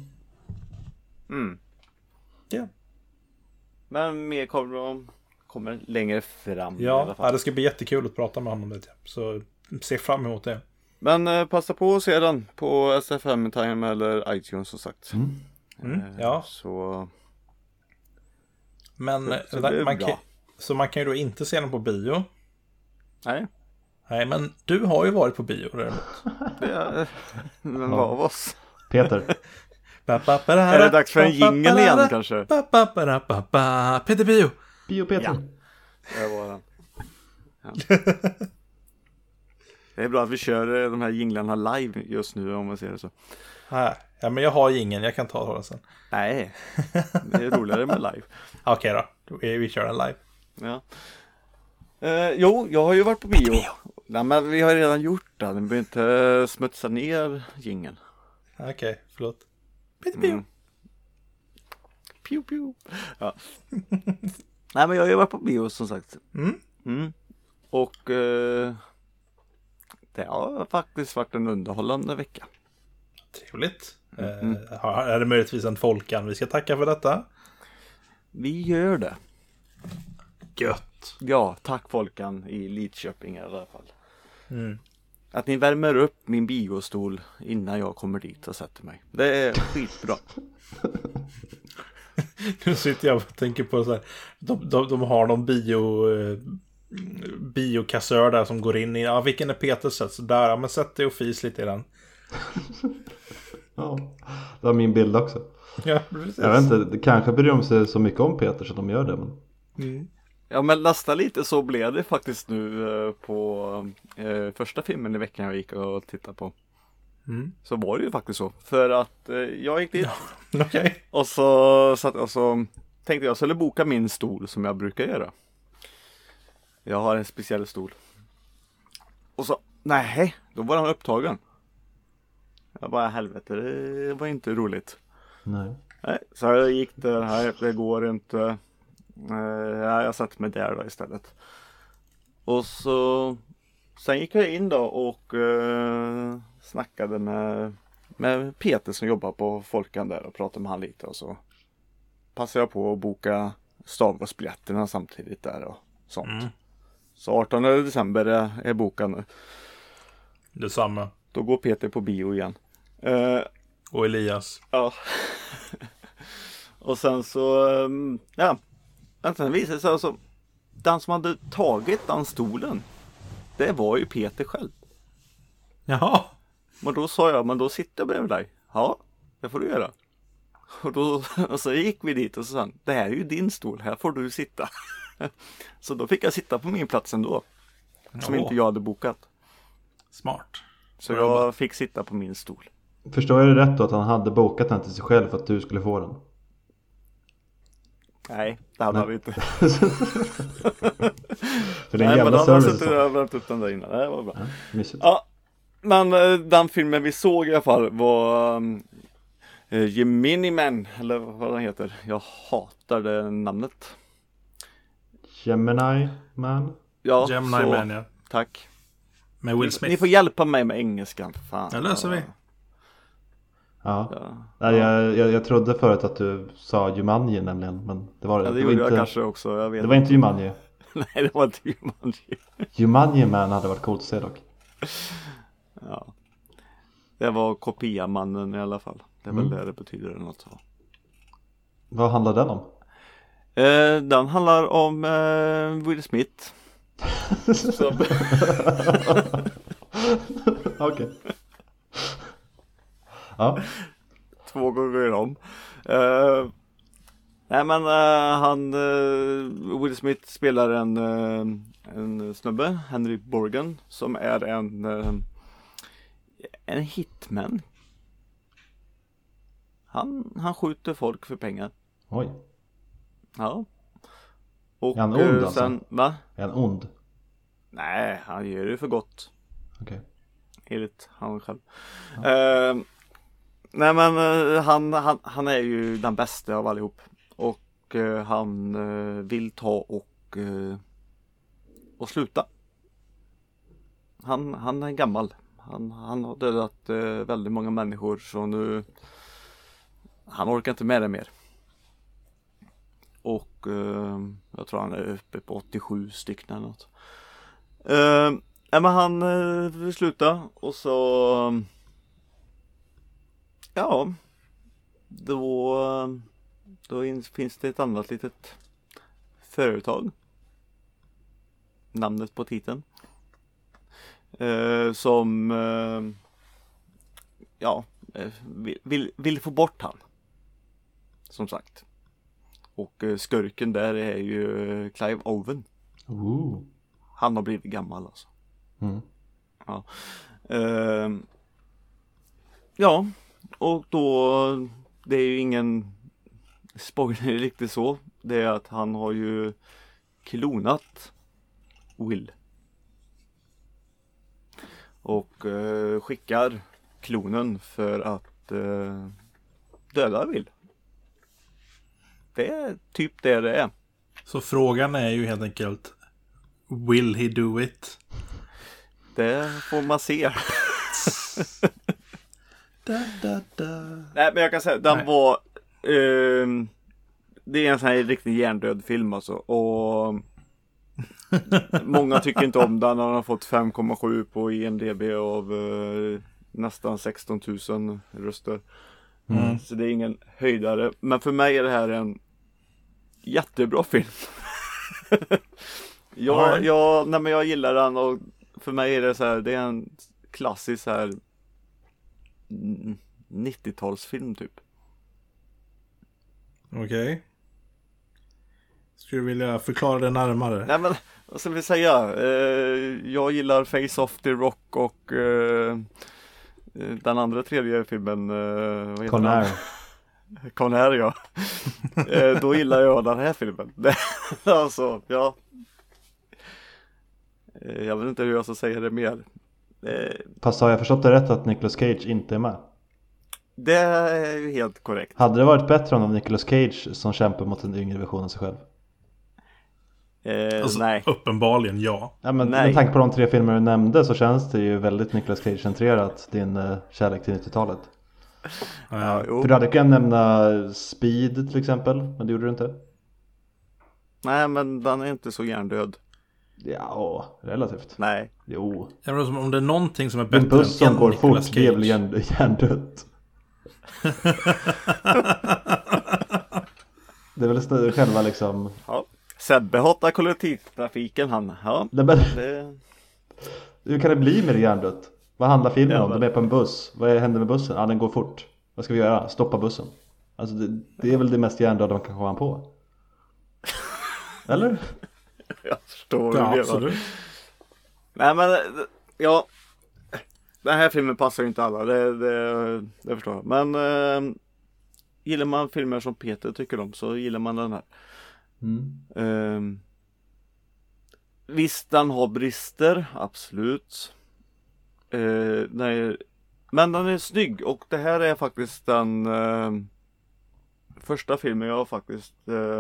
Yeah. Men mer kommer längre fram. Ja, det ska bli jättekul att prata med honom. Så se fram emot det. Men passa på att se den på SFM Time eller iTunes som sagt. Ja. Så... Men man kan ju då inte se den på bio. Nej, men du har ju varit på bio däremot. Men vad av oss? Peter. Är det dags för en jingle igen kanske? Peter Bio. Bio Peter. Ja, det var den. Det är bra att vi kör de här jinglarna live just nu, om man ser det så. Ja, men jag har ingen, jag kan ta den sen. Nej, det är roligare med live. Okej då, vi kör den live. Ja. Jo, jag har ju varit på bio. Nej, men vi har redan gjort det. Den behöver inte smutsa ner jingeln. Okej, förlåt. Peter Bio. Pew pew. Ja. Nej, men jag har ju varit på bio som sagt. Och det har faktiskt varit en underhållande vecka. Trevligt. Är det möjligtvis en Folkan vi ska tacka för detta? Vi gör det. Gött. Ja, tack Folkan i Lidköping i alla fall. Att ni värmer upp min biostol innan jag kommer dit och sätter mig. Det är skitbra. Nu sitter jag och tänker på så här. De har någon biokassör där som går in i. Ja, vilken är Peters sätt? Så där, men sätt dig och fis lite i den. Ja, det var min bild också. Ja, precis. Jag vet inte, det kanske bryr de sig så mycket om Peter så de gör det. Men... Ja, men nästan lite så blev det faktiskt nu på första filmen i veckan jag gick och tittade på. Så var det ju faktiskt så. För att jag gick dit och så tänkte jag skulle boka min stol som jag brukar göra. Jag har en speciell stol. Och så, nej, då var han upptagen. Jag bara, helvete, det var inte roligt. Nej, så jag gick det går inte. Jag satt mig där då istället. Och så sen gick jag in då och snackade med Peter som jobbar på Folkan där och pratade med han lite, och så passade jag på att boka Stavgårdsbiljetterna samtidigt där och sånt. Så 18 december är bokan nu. Detsamma. Då går Peter på bio igen. Och Elias. Ja. Och sen så, ja. Sen visade det sig alltså, den som hade tagit den stolen, det var ju Peter själv. Jaha. Men då sa jag, men då sitter jag bredvid dig. Ja, det får du göra. Och så gick vi dit och så sa han, det här är ju din stol, här får du sitta. Så då fick jag sitta på min plats ändå. Som inte jag hade bokat. Smart. Så jag fick sitta på min stol. Förstår jag det rätt då att han hade bokat den till sig själv för att du skulle få den? Nej, det hade han inte. För det är en Nej, jävla men han har service. suttit och värmt upp den där innan. Det var bra. Ja, mysigt. Ja, men den filmen vi såg i alla fall var Gemini Man, eller vad den heter. Jag hatar det namnet. Gemini Man. Ja, Gemini så, Man, ja. tack. Med Will Smith. Ni får hjälpa mig med engelskan, för fan. Det löser vi. Ja. Ja. Nej, jag trodde förut att du sa Jumanji nämligen, men det var Ja, det var gjorde inte, jag kanske också, jag vet. Det var inte Jumanji. Nej, det var inte Jumanji. Jumanji Man hade varit coolt att se dock. Ja. Det var kopiamannen i alla fall. Det är väl det betyder eller något så. Vad handlar den om? Den handlar om Will Smith. Okej. Ja. 2 gånger om. Nej men Will Smith spelar en snubbe, Henry Borgen, som är en hitman. Han skjuter folk för pengar. Oj. Ja. Och är han ond alltså? sen, va? Är han ond? Nej, han gör det för gott. Okej. Enligt han själv. Nej men han är ju den bästa av allihop. Och han vill ta och sluta. Han är gammal. Han har dödat väldigt många människor, så nu han orkar inte med det mer. Och jag tror han är uppe på 87 stycken eller något. Men han vill sluta och så ja, då finns det ett annat litet företag, namnet på titeln, som ja, vill få bort han, som sagt. Och skurken där är ju Clive Owen. Han har blivit gammal alltså. Ja. Ja, och då det är ju ingen spoiler riktigt så. Det är att han har ju klonat Will. Och skickar klonen för att döda Will. Det är typ det är. Så frågan är ju helt enkelt, will he do it? Det får man se. Nej, men jag kan säga den var det är en sån här riktigt hjärndöd film alltså. Och många tycker inte om den. Han har fått 5,7 på IMDb av nästan 16 000 röster. Så det är ingen höjdare. Men för mig är det här en jättebra film. Jag gillar den, och för mig är det så här, det är en klassisk så här 90-talsfilm typ. Okej. Skulle du vilja förklara det närmare? Nej men, vad ska vi säga? Jag gillar Face Off, The Rock och den andra tredje filmen, vad heter Conair. Conair, ja. Då gillar jag den här filmen. Alltså, ja. Jag vet inte hur jag ska säga det mer. Fast har jag förstått det rätt att Nicolas Cage inte är med? Det är ju helt korrekt. Hade det varit bättre om Nicolas Cage som kämpar mot en yngre version av sig själv? Alltså, nej. Uppenbarligen ja. Ja, men Nej. med tanke på de 3 filmer du nämnde så känns det ju väldigt Nicolas Cage-centrerat, din kärlek till 90-talet. Ja, För du hade kunnat nämna Speed till exempel, men det gjorde du inte. Nej, men den är inte så hjärndöd. Ja, relativt. Nej. Jo. Jag menar, om det är någonting som är En bättre buss som än går fort, Nicolas det är väl Cage. hjärndött. Det är väl snarare själva liksom... Ja. Sebbe hatar kollektivtrafiken han. Ja. Hur kan det bli med det hjärndött? Vad handlar filmen om? De är på en buss. Vad händer med bussen? Ja, den går fort. Vad ska vi göra? Stoppa bussen. Alltså det är väl det mest hjärndöda man kan komma på. Eller? Jag förstår. Ja, absolut. Nej men, ja. Den här filmen passar ju inte alla. Det förstår jag. Men gillar man filmer som Peter tycker om så gillar man den här. Visst, den har brister. Absolut. Nej, men den är snygg. Och det här är faktiskt den första filmen jag faktiskt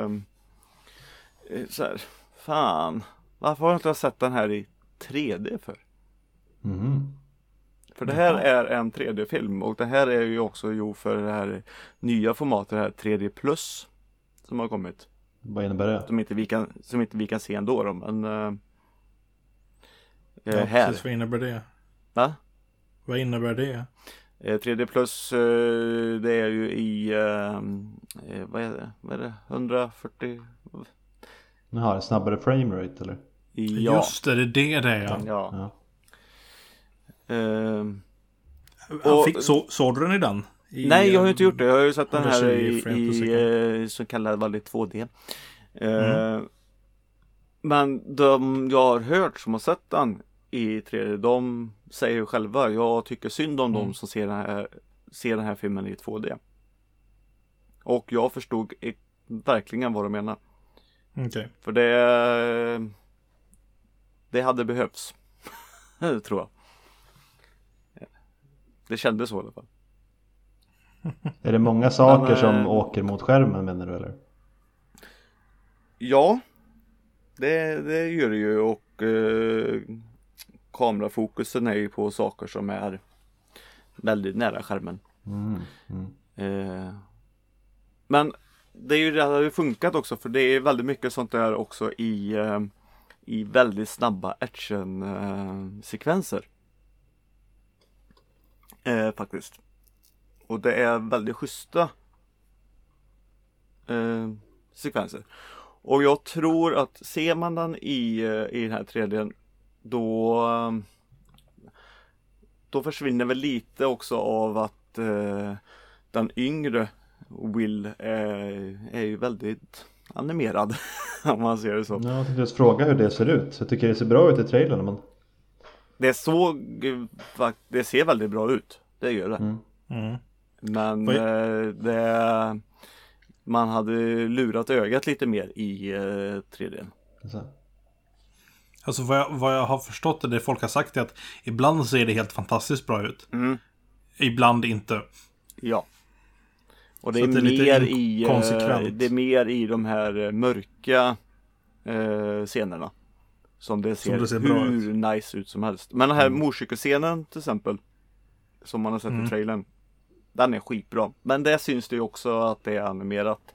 så här, fan, varför har jag inte sett den här i 3D för? För det här är en 3D-film och det här är ju också gjort för det här nya formatet, det här 3D plus som har kommit. Vad innebär det? Som inte vi kan se ändå då, men ja, här. precis, vad innebär det? Va? Vad innebär det? 3D plus det är ju i vad är det? 140. Jaha, en snabbare framerate eller? Ja. Just det är ja. Såg du den i den? Nej, jag har ju inte gjort det. Jag har ju sett den här i så kallad vanlig 2D. Men de jag har hört som har sett den i 3D, de säger ju själva, jag tycker synd om dem som ser den här filmen i 2D. Och jag förstod verkligen vad de menar. Okay. För det hade behövts. Tror jag. Det kändes så i alla fall. Är det många saker som åker mot skärmen, menar du eller? Ja. Det gör det ju. Och kamerafokusen är ju på saker som är väldigt nära skärmen. Men det är ju det har ju funkat också, för det är väldigt mycket sånt där också i väldigt snabba action-sekvenser. Faktiskt. Och det är väldigt schyssta sekvenser. Och jag tror att ser man den i den här 3D:n då försvinner väl lite också av att den yngre Will är ju väldigt animerad om man ser det så. Ja, jag tänkte just fråga hur det ser ut. Jag tycker det ser bra ut i trailern, men... Det ser väldigt bra ut. Det gör det. Men man hade lurat ögat lite mer i 3D. Alltså vad jag har förstått det folk har sagt är att ibland ser det helt fantastiskt bra ut. Ibland inte. Ja. Och det är mer i de här mörka scenerna som det ser bra hur ut. Nice ut som helst. Men den här motorcykelscenen till exempel, som man har sett i trailern, den är skitbra. Men det syns det ju också att det är animerat.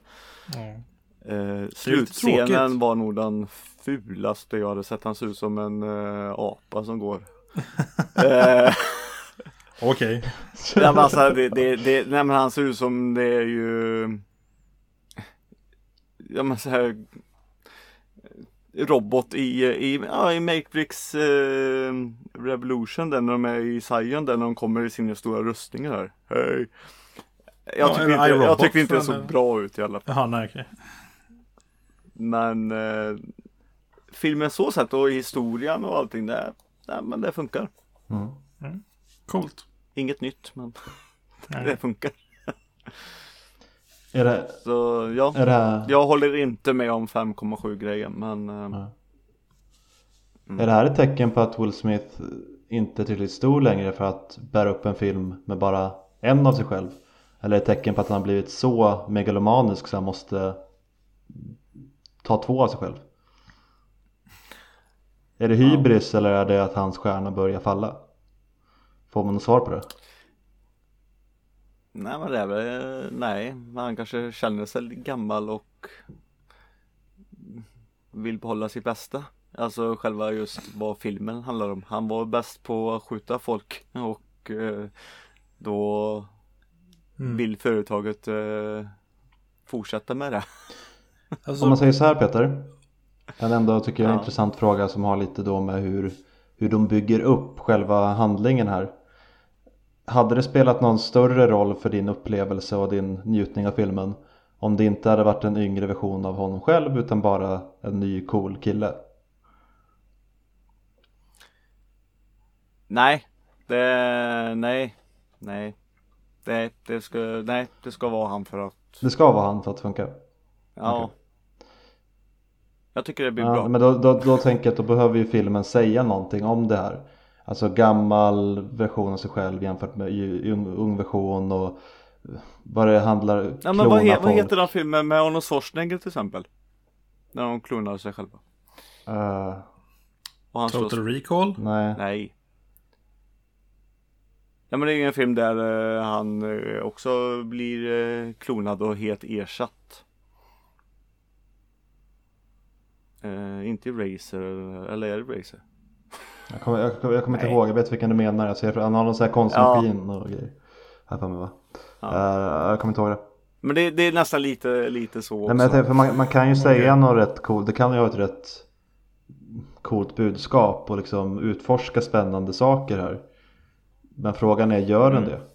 Slutscenen var nog den fulaste jag hade sett. Han ser ut som en apa som går. Okej. Alltså, nej, men han ser ut som det är ju så här robot i Matrix Revolution, där när de är i Zion, där när de kommer i sina stora rustningar här. Hej. Jag tycker inte det så bra ut i alla fall. Jaha, nej, okej. Men filmen så sett och historien och allting där, men det funkar. Coolt. Inget nytt, men det funkar. Så ja, jag håller inte med om 5,7 grejen, men är det här ett tecken på att Will Smith inte är tillräckligt stor längre för att bära upp en film med bara en av sig själv? Eller ett tecken på att han har blivit så megalomanisk så han måste ta 2 av sig själv? Är det hybris eller är det att hans stjärna börjar falla? Får man något svar på det? Nej, men det är väl, nej, han kanske känner sig gammal och vill behålla sitt bästa. Alltså själva just vad filmen handlar om. Han var bäst på att skjuta folk och då vill företaget fortsätta med det? Alltså, om man säger så här, Peter, en ändå tycker jag är en intressant fråga som har lite då med hur de bygger upp själva handlingen här. Hade det spelat någon större roll för din upplevelse och din njutning av filmen om det inte hade varit en yngre version av honom själv utan bara en ny cool kille? Nej, det ska vara han för att... Det ska vara han för att funka? Ja. Okay. Jag tycker det blir bra. Men då tänker jag att då behöver ju filmen säga någonting om det här. Alltså gammal version av sig själv jämfört med ung version och vad det handlar. Ja, men vad heter den filmen med Arnold Schwarzenegger till exempel? När de klonar sig själva. Och han Total Recall? Nej. Ja, men det är ju en film där han också blir klonad och helt ersatt. Inte Racer, eller är det Racer? Jag kommer inte ihåg, jag vet vilken du menar. Jag ser, han har någon sån här konstmaskin och grejer. Här för mig, va? Jag kommer inte ihåg det. Men det är nästan lite så också. Nej, men för man kan ju säga något rätt coolt. Det kan ju ha ett rätt coolt budskap och liksom utforska spännande saker här. Men frågan är, gör den det?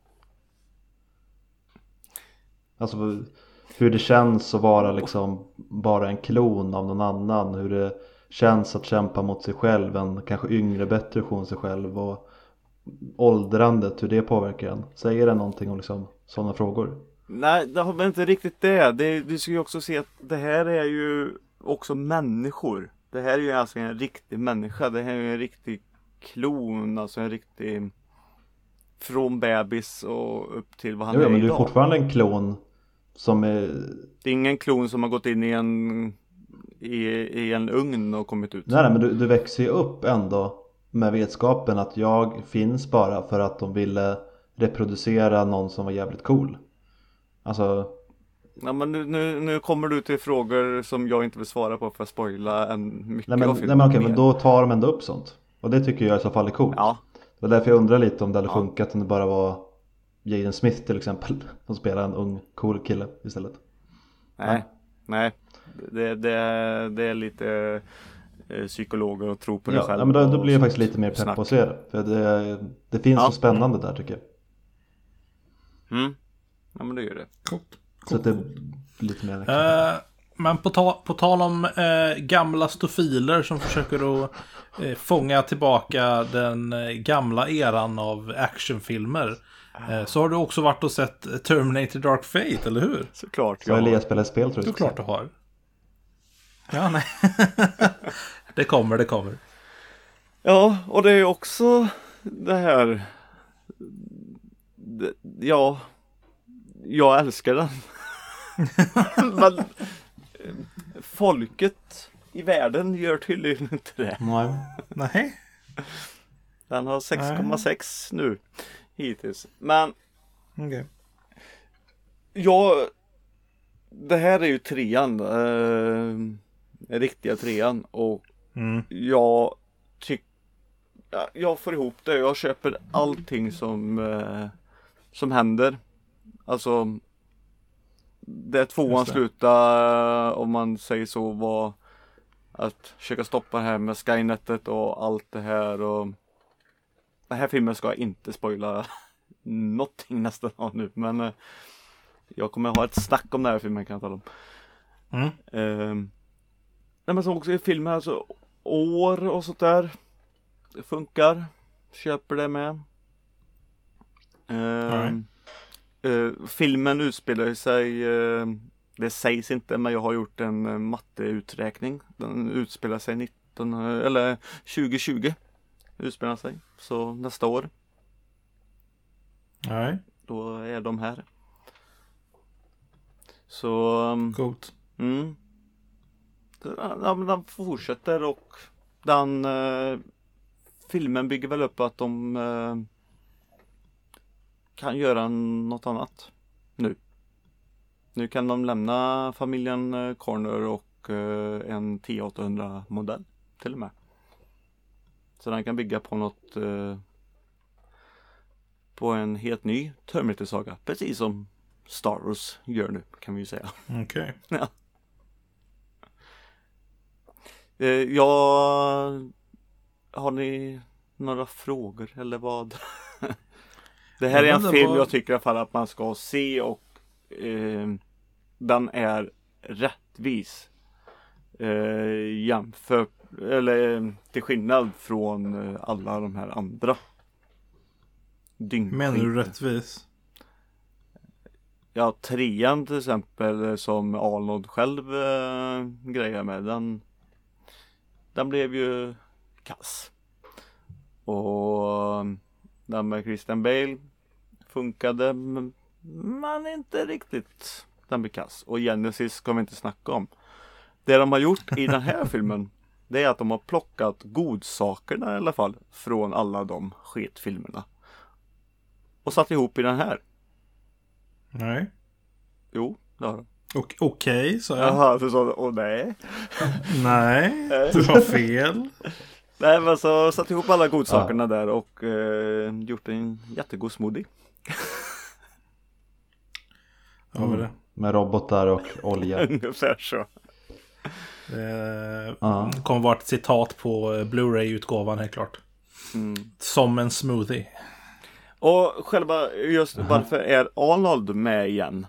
Alltså hur det känns att vara liksom bara en klon av någon annan. Hur det känns att kämpa mot sig själv, en kanske yngre, bättre version av sig själv. Och åldrandet, hur det påverkar en. Säger det någonting om liksom sådana frågor? Nej, det har väl inte riktigt det. Du ska ju också se att det här är ju också människor. Det här är ju alltså en riktig människa. Det här är ju en riktig klon, alltså en riktig... Från bebis och upp till vad han är idag. Men det är fortfarande en klon som är... Det är ingen klon som har gått in i en ugn och kommit ut. Nej, men du växer ju upp ändå med vetskapen att jag finns bara för att de ville reproducera någon som var jävligt cool. Alltså... Ja, men nu kommer du till frågor som jag inte vill svara på för att spoila mycket av filmen. Nej, men då tar de ändå upp sånt. Och det tycker jag i så fall är coolt. Ja. Det var därför jag undrar lite om det hade funkat om det bara var Jaden Smith till exempel som spelar en ung cool kille istället. Nej. Det är lite psykologer och tro på det själv. Ja, men då blir jag faktiskt lite mer pepp på att se det. För det finns så spännande där, tycker jag. Ja, men det gör det. Coolt. Så att det är lite mer men på tal om gamla stofiler som försöker att fånga tillbaka den gamla eran av actionfilmer, så har du också varit och sett Terminator Dark Fate, eller hur? Såklart. Så Elias spelar spel, tror jag. Såklart du har. Ja, nej. Det kommer. Ja, och det är också det här... Jag älskar den. Men folket i världen gör tydligen inte det. Nej. Den har 6,6 nu hittills. Men okay. Det här är ju trean, riktiga trean, och jag får ihop det. Jag köper allting som händer. Alltså det tvåan slutar, om man säger så, var att försöka stoppa det här med Skynetet och allt det här. Och den här filmen ska jag inte spoila någonting nästan av nu, men jag kommer ha ett snack om den här filmen, kan jag tala om. Nej, men så också i filmen, alltså år och sånt där, det funkar, köper det med. Filmen utspelar sig, det sägs inte, men jag har gjort en matteuträkning. Den utspelar sig 2020 utspelar sig, så nästa år. Nej. Då är de här. Så coolt. Den fortsätter, och den filmen bygger väl upp att de kan göra något annat nu. Nu kan de lämna familjen Connor och en T800 modell till och med. Så den kan bygga på på en helt ny Terminator-saga. Precis som Star Wars gör nu, kan vi ju säga. Okej. Ja. Har ni några frågor eller vad? Det här är en film jag tycker i alla fall att man ska se, och den är rättvis jämfört, eller till skillnad från alla de här andra. Menar du rättvis? Ja, 3:an till exempel, som Arnold själv grejer med, den blev ju kass. Och den med Christian Bale funkade, men inte riktigt. Den blev kass. Och Genesis ska vi inte snacka om. Det de har gjort i den här filmen, det är att de har plockat godsakerna i alla fall från alla de skitfilmerna och satt ihop i den här. Nej. Jo, det har de. Okej, så jag. Jaha, du sa åh nej. Nej, du har fel. Nej, men så satt ihop alla godsakerna där och gjort en jättegod smoothie. Vad var det? Med robotar och olja. Ungefär så. Det kommer vara ett citat på Blu-ray-utgåvan, helt klart. Som en smoothie. Och själva just varför är Arnold med igen?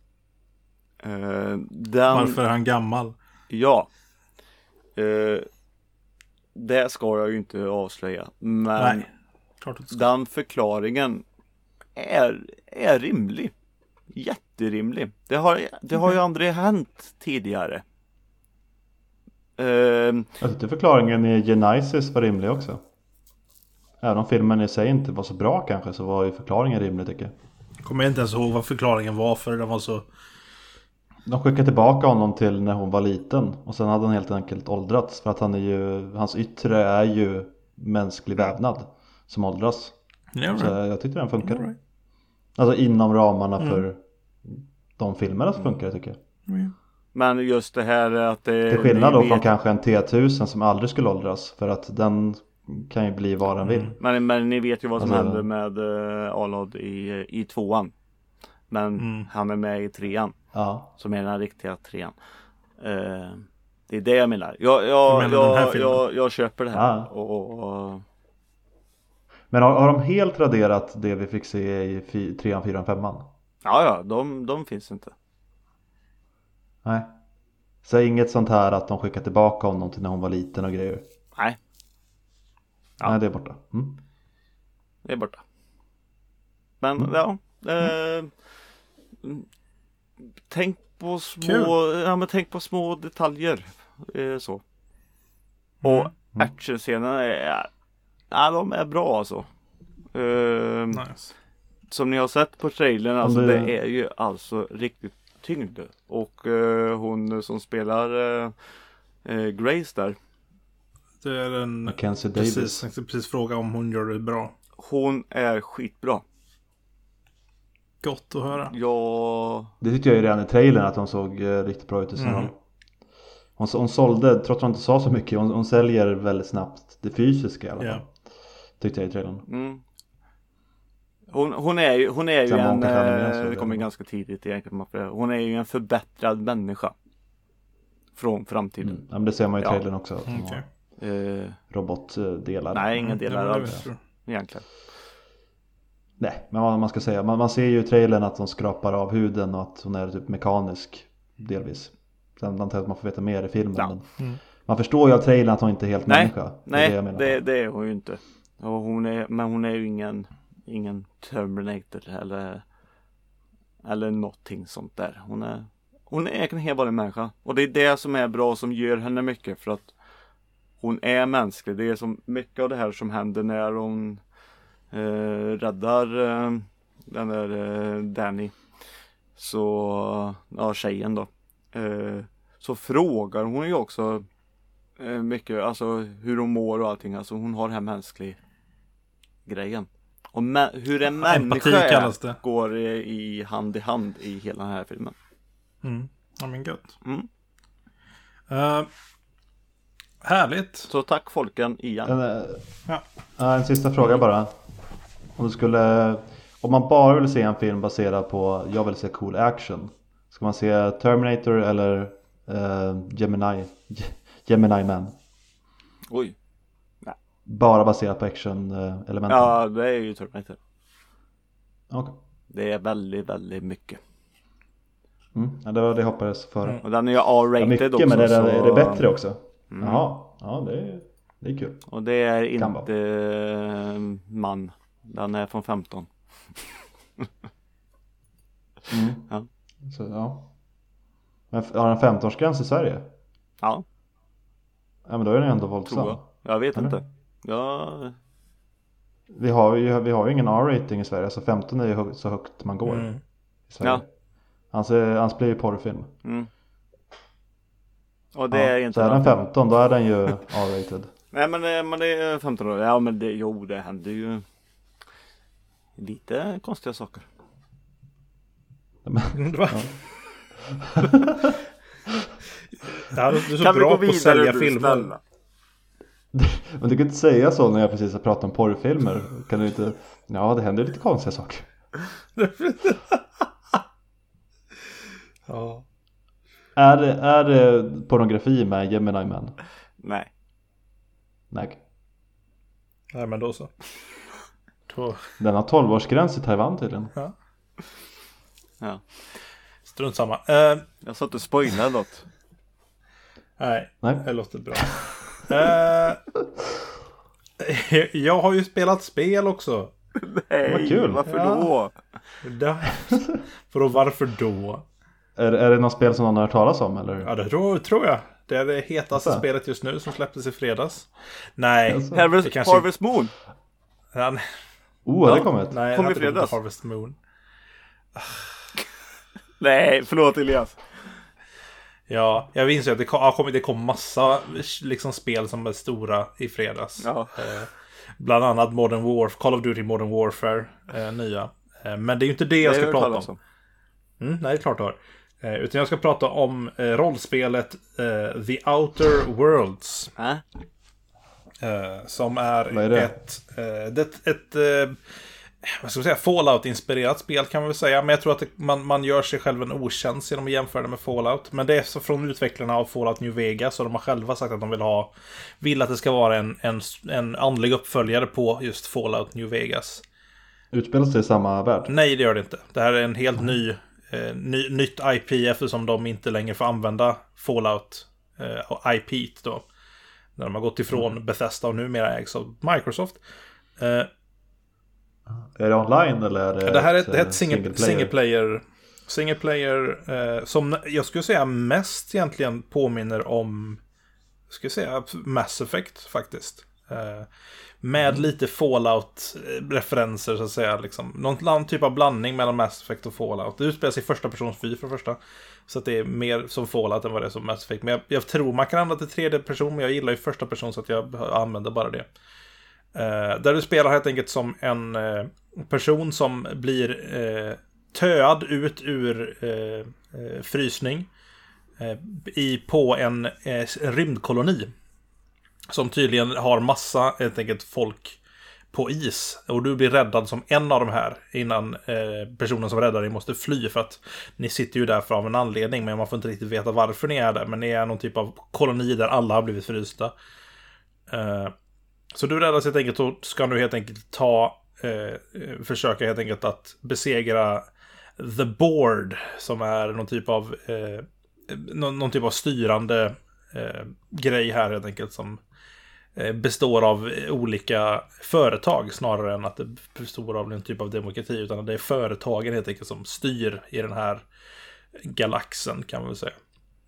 Varför är han gammal? Ja. Det ska jag ju inte avslöja. Men nej, klart att den förklaringen är rimlig. Jätterimlig. Det har ju aldrig hänt tidigare. Jag tyckte förklaringen i Genesis var rimlig också. Även om filmen i sig inte var så bra kanske, så var ju förklaringen rimlig, tycker jag. Kommer inte ens ihåg vad förklaringen var, för den var så... De skickade tillbaka honom till när hon var liten, och sen hade han helt enkelt åldrats, för att hans yttre är ju mänsklig vävnad som åldras. Så jag tyckte den funkade. Right. Alltså inom ramarna för de filmerna så funkar det, tycker jag. Men just det här att det... Till skillnad då från kanske en T1000 som aldrig skulle åldras, för att den kan ju bli vad den vill. Men ni vet ju vad som hände med Arnold i 2:an. Men han är med i 3:an. Ja. Som är den riktiga 3:an. Det är det jag menar. Jag köper det här. Ja. Men har de helt raderat det vi fick se i 3:an, 4:an, 5:an? Ja, de finns inte. Nej. Så inget sånt här att de skickar tillbaka honom till när hon var liten och grejer? Nej. Ja. Nej, det är borta. Det är borta. Men tänk på små detaljer. Så. Och actionscenerna de är bra alltså. Nice. Som ni har sett på trailern, alltså det är ju alltså riktigt tyngd. Och hon som spelar Grace där. Det är en... Mackenzie Davis. Precis fråga om hon gör det bra. Hon är skitbra. Gott att höra. Ja. Det tyckte jag ju redan i trailern, att hon såg riktigt bra ut i sin roll. Hon sålde, trots att hon inte sa så mycket, hon säljer väldigt snabbt det fysiska i alla fall. Tyckte jag i trailern. Hon är ju en, det kommer ganska tidigt egentligen, hon är ju en förbättrad människa från framtiden. Ja, men det ser man i trailern också. Okay. Robotdelar. Nej, inga delar alls egentligen. Nej, men vad man ska säga, man ser ju i trailern att hon skrapar av huden och att hon är typ mekanisk delvis. Sen antar jag att man får veta mer i filmen. Men man förstår ju av trailern att hon inte är helt människa. Nej, det är hon ju inte. Och hon är ju ingen Terminator eller någonting sånt där. Hon är en helt vanlig människa. Och det är det som är bra, som gör henne mycket, för att hon är mänsklig. Det är som mycket av det här som händer när hon räddar den där Danny. Så tjejen då. Så frågar hon ju också mycket, alltså hur hon mår och allting. Alltså hon har den här mänskliga grejen. Och hur en människa går i hand i hela den här filmen. Ja, men gött. Härligt. Så tack folken igen. En sista fråga bara. Om du skulle Om man bara vill se en film baserad på jag vill se cool action, ska man se Terminator eller Gemini Man? Oj. Bara baserat på action-elementen? Ja, det är ju Terminator. Okay. Det är väldigt, väldigt mycket. Ja, det var det jag hoppades för. Och den är ju R-rated mycket, också. Men är så... det bättre också? Jaha, ja det är kul. Och det är inte man. Den är från 15. Ja. Så, ja. Men har den 15-årsgräns i Sverige? Ja. Ja, men då är den ändå våldsam. Jag vet inte. Ja. Vi har ju ingen R-rating i Sverige, så 15 är ju så högt man går i Sverige. Ja. Hans blir ju porrfilm. Och det är inte så är den 15, då är den ju R-rated. Nej, men det är 15 år. Ja, men det händer ju lite konstiga saker. Ja, du är så bra på att sälja filmer. Men du kan inte säga så när jag precis har pratat om porrfilmer. Kan du inte? Ja, det händer lite konstiga saker. Ja. Är det pornografi med Gemini Man? Nej. Nej, men då så. Den har 12-årsgräns i Taiwan tydligen. Ja. Strunt samma. Jag sa att du spoilade något. Nej, det låter bra. Jag har ju spelat spel också. Nej, vad kul. Varför då? Varför då? Är det något spel som någon har hört talas om? Eller? Ja, det tror jag. Det är det hetaste spelet just nu som släpptes i fredags. Nej. Harvest Moon. Det kommit. Nej, kom i fredags. Harvest Moon. Nej, förlåt Elias. Ja, jag minns ju att det kom massa liksom spel som är stora i fredags. Ja. Bland annat Call of Duty Modern Warfare nya. Men det är ju inte det jag ska prata om. Nej, det är klart du har. Utan jag ska prata om rollspelet The Outer Worlds. Som är ett vad ska man säga, Fallout-inspirerat spel kan man väl säga. Men jag tror att man gör sig själv en otjänst genom att jämföra det med Fallout. Men det är så från utvecklarna av Fallout New Vegas. Så de har själva sagt att de vill att det ska vara en andlig uppföljare på just Fallout New Vegas. Utspelar sig i samma värld? Nej, det gör det inte. Det här är en helt nytt IP, eftersom de inte längre får använda Fallout IP då. När de har gått ifrån Bethesda och numera ägs av Microsoft. Är det online eller är det här är ett single player som jag skulle säga mest egentligen påminner om Mass Effect faktiskt. Med lite Fallout-referenser så att säga. Liksom. Någon typ av blandning mellan Mass Effect och Fallout. Det utspelar sig i första persons vy för det första. Så att det är mer som Fallout än vad det är som Mass Effect. Men jag tror man kan använda till tredje person. Men jag gillar ju första person så att jag använder bara det. Där du spelar helt enkelt som en person som blir töad ut ur frysning på en rymdkoloni. Som tydligen har massa helt enkelt folk på is. Och du blir räddad som en av de här innan personen som räddar dig måste fly. För att ni sitter ju där för av en anledning. Men man får inte riktigt veta varför ni är där. Men ni är någon typ av koloni där alla har blivit frysta. Så du räddas helt enkelt och ska nu helt enkelt försöka helt enkelt att besegra The Board. Som är någon typ av styrande grej här helt enkelt som består av olika företag snarare än att det består av en typ av demokrati, utan det är företagen helt enkelt som styr i den här galaxen kan man väl säga.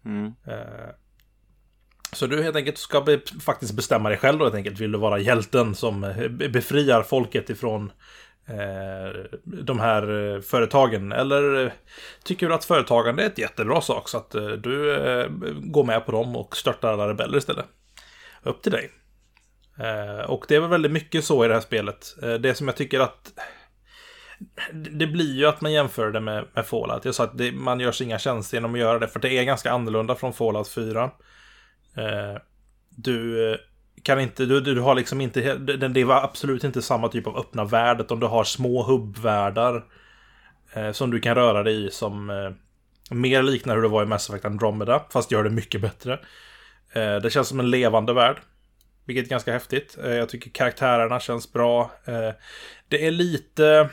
Så du helt enkelt ska faktiskt bestämma dig själv då helt enkelt. Vill du vara hjälten som befriar folket ifrån de här företagen, eller tycker du att företagande är ett jättebra sak så att du går med på dem och störtar alla rebeller istället? Upp till dig. Och det är väl väldigt mycket så i det här spelet. Det som jag tycker att det blir ju att man jämför det med Fallout. Jag sa att man gör sig inga tjänster genom att göra det, för det är ganska annorlunda från Fallout 4. Du kan inte, du har liksom inte, det var absolut inte samma typ av öppna värld, utan du har små hubbvärldar som du kan röra dig i, som mer liknar hur det var i Mass Effect Andromeda, fast gör det mycket bättre. Det känns som en levande värld, vilket är ganska häftigt. Jag tycker karaktärerna känns bra. Det är lite,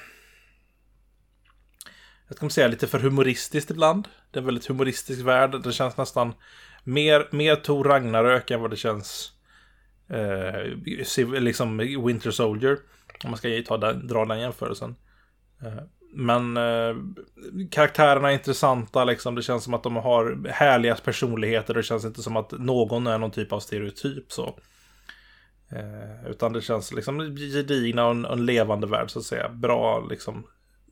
jag ska säga, lite för humoristiskt ibland. Det är en väldigt humoristisk värld. Det känns nästan mer Thor Ragnarök än vad det känns liksom Winter Soldier, om man ska dra den jämförelsen. Men karaktärerna är intressanta liksom. Det känns som att de har härliga personligheter. Det känns inte som att någon är någon typ av stereotyp så. Utan det känns liksom gedigna och en levande värld, så att säga. Bra liksom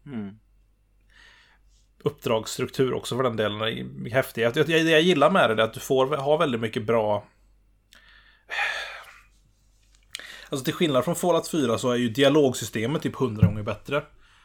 uppdragsstruktur också för den delen är häftig. Det jag gillar med det är att du får ha väldigt mycket bra. Alltså till skillnad från Fallout 4 så är ju dialogsystemet typ 100 gånger bättre.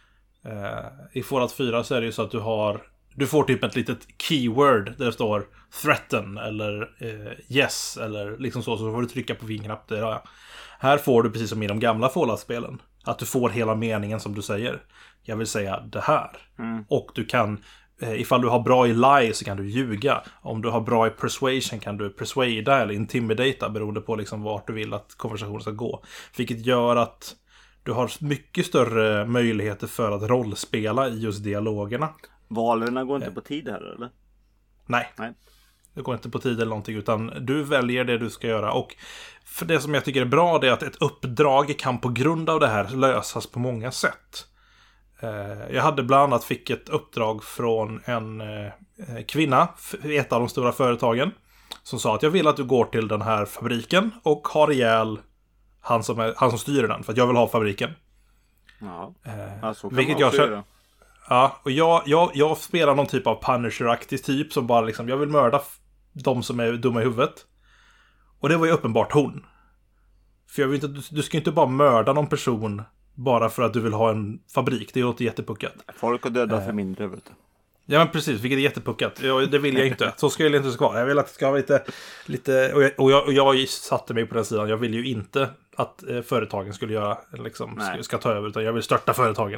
I Fallout 4 så är det ju så att du får typ ett litet keyword där det står threaten eller yes eller liksom så får du trycka på vinknapp där. Här får du precis som i de gamla Fallout-spelen att du får hela meningen som du säger. Jag vill säga det här. Och du kan, ifall du har bra i lie så kan du ljuga. Om du har bra i persuasion kan du persuada eller intimidata, beroende på liksom vart du vill att konversationen ska gå. Vilket gör att du har mycket större möjligheter för att rollspela i just dialogerna. Valerna går inte på tid här, eller? Nej. Det går inte på tid eller någonting, utan du väljer det du ska göra. Och för det som jag tycker är bra, det är att ett uppdrag kan på grund av det här lösas på många sätt. Jag hade bland annat fick ett uppdrag från en kvinna i ett av de stora företagen som sa att jag vill att du går till den här fabriken och har ihjäl han som styr den, för att jag vill ha fabriken. Ja, så kan vilket man också göra. Ja, och jag spelar någon typ av Punisher-aktig typ som bara liksom, jag vill mörda de som är dumma i huvudet. Och det var ju uppenbart hon. För jag vill inte, du ska ju inte bara mörda någon person bara för att du vill ha en fabrik. Det låter jättepuckat. Folk är döda för mindre, vet du. Ja, men precis, vilket är jättepuckat. Det vill jag inte. Så ska jag inte vara. Jag vill att det ska vara lite och jag satte mig på den sidan. Jag vill ju inte att företagen skulle göra liksom, ska ta över, utan jag vill störta företagen.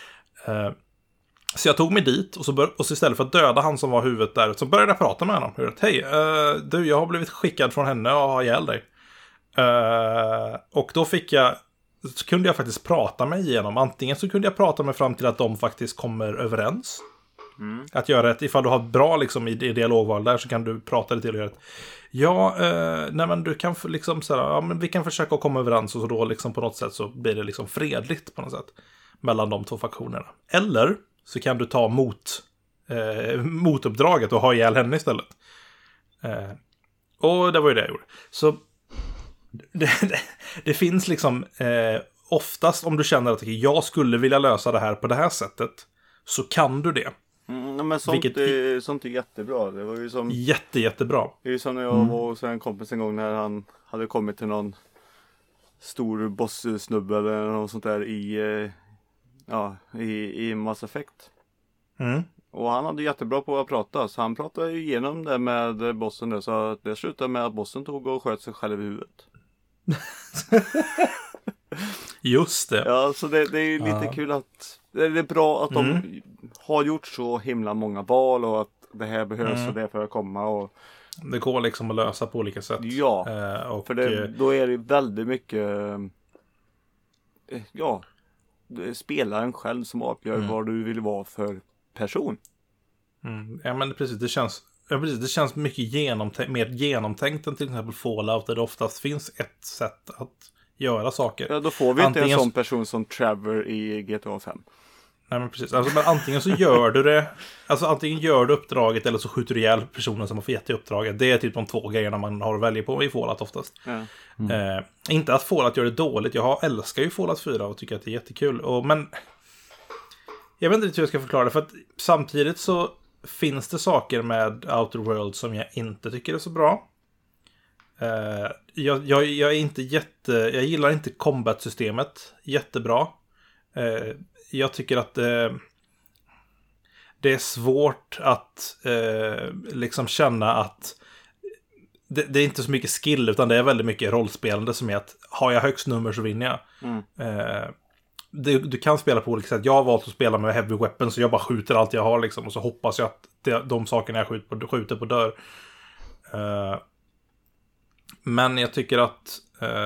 Så jag tog mig dit och så istället för att döda han som var huvudet där, så började jag prata med honom. Hej, du, jag har blivit skickad från henne och har ihjäl dig. Och då så kunde jag faktiskt prata mig igenom. Antingen så kunde jag prata mig fram till att de faktiskt kommer överens. Att göra ett, ifall du har bra liksom i dialogval där, så kan du prata dig till och göra ett. Ja, nej men du kan liksom såhär, ja men vi kan försöka komma överens, och så då liksom på något sätt så blir det liksom fredligt på något sätt mellan de två faktionerna. Eller så kan du ta motuppdraget och ha ihjäl henne istället. Och det var ju det jag gjorde. Så det finns liksom oftast, om du känner att jag skulle vilja lösa det här på det här sättet, så kan du det. Men sånt är jättebra. Det var ju som jättebra. Det är ju som när jag var hos en kompis en gång när han hade kommit till någon stor boss-snubbe eller något sånt där i Mass Effect. Och han hade jättebra på att prata, så han pratade ju igenom det med bossen där, så att det slutade med att bossen tog och sköt sig själv i huvudet. Just det. Ja, så det är ju lite kul att det är bra att de har gjort så himla många val, och att det här behövs och det för att komma, och det går liksom att lösa på olika sätt. Ja, och för då är det väldigt mycket spelaren själv som avgör vad du vill vara för person. Ja, men precis, det känns mycket mer genomtänkt än till exempel Fallout, där det oftast finns ett sätt att göra saker. Ja, då får vi inte en sån person som Trevor i GTA 5. Nej, men precis. Alltså, men antingen så gör du det, alltså antingen gör du uppdraget, eller så skjuter du ihjäl personen som har fått uppdraget. Det är typ de två grejerna man har att välja på i Fallout oftast. Inte att Fallout gör det dåligt. Jag älskar ju Fallout 4 och tycker att det är jättekul. Men jag vet inte hur jag ska förklara det, för att samtidigt så finns det saker med Outer Worlds som jag inte tycker är så bra. Jag är inte jag gillar inte combat-systemet jättebra. Jag tycker att det är svårt att liksom känna att det är inte så mycket skill, utan det är väldigt mycket rollspelande som är att har jag högst nummer så vinner jag. Du kan spela på olika sätt. Jag har valt att spela med heavy weapons, så jag bara skjuter allt jag har liksom, och så hoppas jag att de sakerna jag skjuter på dör. Men jag tycker att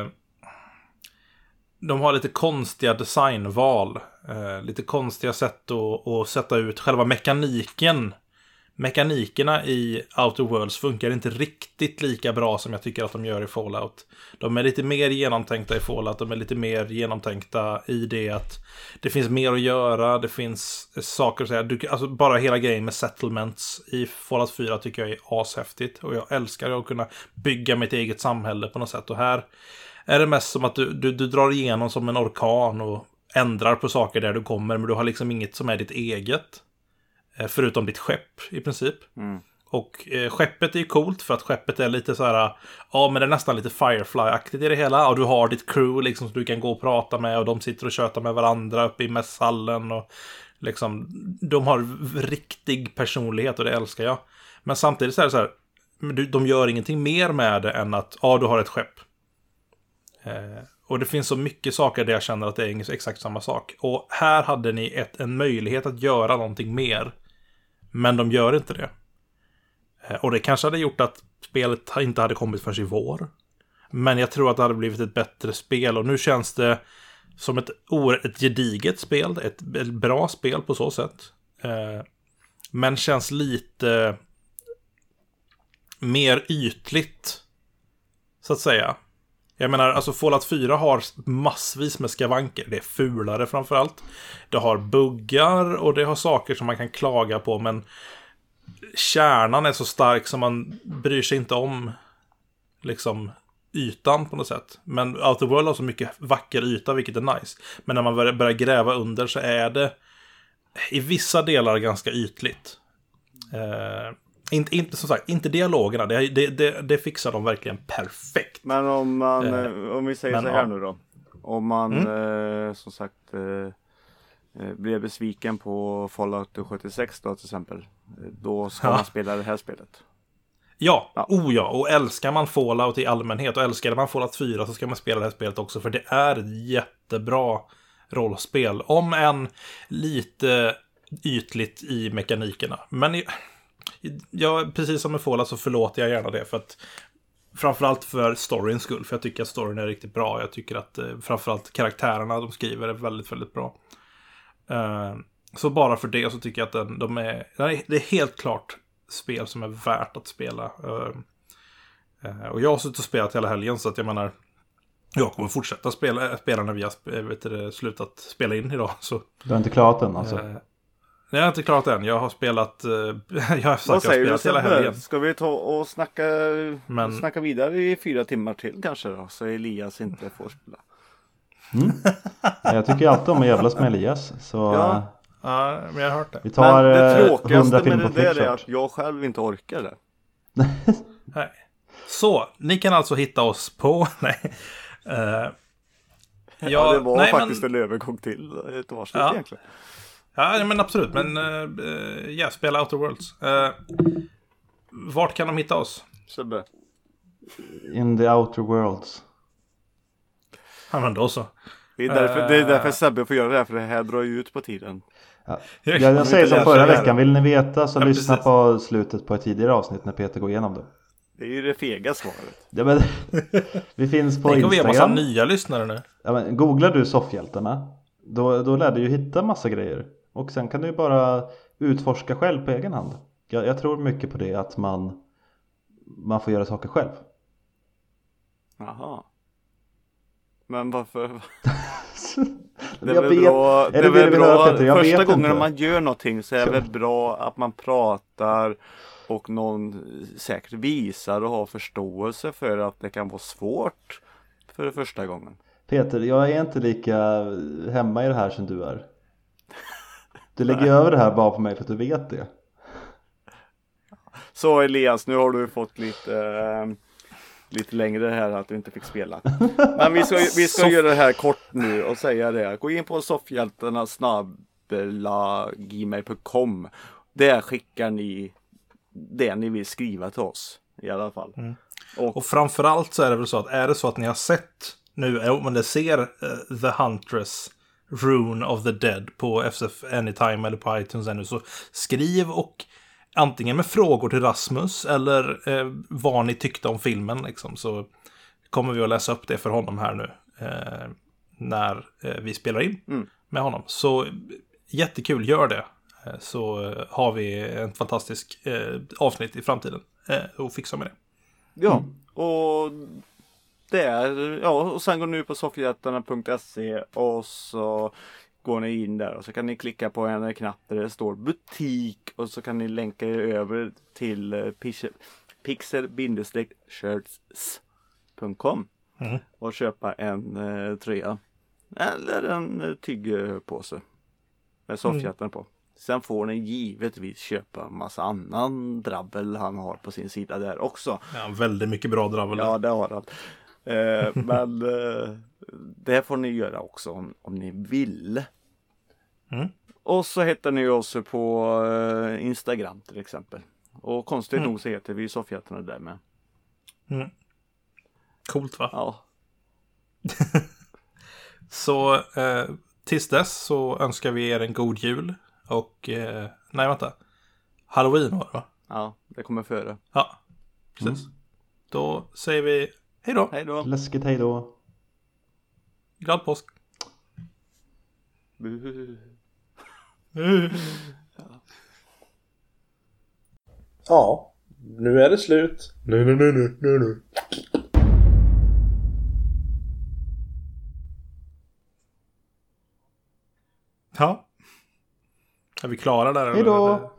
de har lite konstiga designval. Lite konstiga sätt att sätta ut själva mekaniken. Mekanikerna i Outer Worlds funkar inte riktigt lika bra som jag tycker att de gör i Fallout. De är lite mer genomtänkta i Fallout. De är lite mer genomtänkta i det att det finns mer att göra. Det finns saker att säga. Alltså bara hela grejen med settlements i Fallout 4 tycker jag är ashäftigt. Och jag älskar att kunna bygga mitt eget samhälle på något sätt. Och här är det mest som att du drar igenom som en orkan och ändrar på saker där du kommer. Men du har liksom inget som är ditt eget. Förutom ditt skepp i princip. Och skeppet är ju coolt för att skeppet är lite så här, ja men det är nästan lite Firefly-aktigt i det hela. Och du har ditt crew liksom som du kan gå och prata med, och de sitter och tjötar med varandra uppe i mässhallen, och liksom de har riktig personlighet, och det älskar jag. Men samtidigt så är det så här, de gör ingenting mer med det än att du har ett skepp. Och det finns så mycket saker där jag känner att det är exakt samma sak. Och här hade ni en möjlighet att göra någonting mer. Men de gör inte det. Och det kanske hade gjort att spelet inte hade kommit förrän i vår. Men jag tror att det hade blivit ett bättre spel. Och nu känns det som ett gediget spel. Ett bra spel på så sätt. Men känns lite mer ytligt, så att säga. Jag menar, alltså Fallout 4 har massvis med skavanker. Det är fulare framförallt. Det har buggar och det har saker som man kan klaga på. Men kärnan är så stark som man bryr sig inte om liksom ytan på något sätt. Men Outer World har så mycket vacker yta, vilket är nice. Men när man börjar gräva under så är det i vissa delar ganska ytligt. Inte som sagt, inte dialogerna. Det fixar de verkligen perfekt. Men om vi säger så här nu då. Om man som sagt blir besviken på Fallout 76 då till exempel. Då ska man spela det här spelet. Ja. Och älskar man Fallout i allmänhet och älskar man Fallout 4 så ska man spela det här spelet också. För det är ett jättebra rollspel. Om än lite ytligt i mekanikerna. Men precis som med Fallout så förlåter jag gärna det, för att framförallt för storyns skull, för jag tycker att storyn är riktigt bra. Jag tycker att framförallt karaktärerna de skriver är väldigt, väldigt bra. Så bara för det så tycker jag att det är helt klart spel som är värt att spela. Och jag har suttit och spelat hela helgen, så att jag menar, jag kommer fortsätta spela när vi har slutat spela in idag. Så. Du har inte klarat den alltså? Jag har inte klarat än. Jag har spelat jag har spelat hela helgen. Ska vi ta och snacka vidare i 4 timmar till kanske då, så Elias inte får spela. Jag tycker alltid om att jävlas med Elias. Så ja, men jag har hört det. Vi tar men det tråkigaste med det är att jag själv inte orkar det. Nej. Så, ni kan alltså hitta oss på ja, det var faktiskt en övergång till ett avsnitt egentligen. Ja, men absolut. Men spela Outer Worlds. Vart kan de hitta oss? Sebbe. In the Outer Worlds. Ja, men då så. Det är därför Sebbe får göra det här, för det här drar ju ut på tiden. Ja. Jag säger som förra veckan. Vill ni veta så lyssna på slutet på ett tidigare avsnitt när Peter går igenom det. Det är ju det fega svaret. Ja, men, vi finns på Instagram. Vi har massa nya lyssnare nu. Ja, men, googlar du soffhjältarna, då lär du ju hitta massa grejer. Och sen kan du ju bara utforska själv på egen hand. Jag tror mycket på det, att man får göra saker själv. Jaha. Men varför? Det är väl bra. Första gången man gör någonting så är det väl bra att man pratar och någon säkert visar och har förståelse för att det kan vara svårt för första gången. Peter, jag är inte lika hemma i det här som du är. Du lägger över det här bara på mig för att du vet det. Så Elias, nu har du fått lite längre här att du inte fick spela. Men vi ska göra det här kort nu och säga det. Gå in på soffhjältarna@gmail.com. Där skickar ni det ni vill skriva till oss i alla fall. Och framförallt så är det väl så att är det så att ni har sett nu, men det ser The Huntress Rune of the Dead på FSF Anytime eller på iTunes ännu, så skriv och antingen med frågor till Rasmus eller vad ni tyckte om filmen liksom, så kommer vi att läsa upp det för honom här nu när vi spelar in med honom. Så jättekul, gör det. Så har vi en fantastisk avsnitt i framtiden och fixa med det. Ja, och det är, och sen går ni på soffhjältarna.se och så går ni in där och så kan ni klicka på en knapp där det står butik och så kan ni länka er över till pixel-shirts.com och köpa en tröja eller en tyggpåse med soffhjältarna på. Sen får ni givetvis köpa massa annan drabbel han har på sin sida där också. Ja, väldigt mycket bra drabbel. Ja, det har han. Men det får ni göra också om ni vill. Och så heter ni oss på Instagram till exempel. Och konstigt nog så heter vi Soffhjältarna där med. Coolt, va? Ja. Så tills dess så önskar vi er en god jul. Och, nej vänta. Halloween var det, va? Ja, det kommer före. Ja, precis. Då säger vi hej då. Hej då. Läskigt hej då. Glad påsk. Ja, nu är det slut. Nu. Ja. Är vi klara där? Hej då.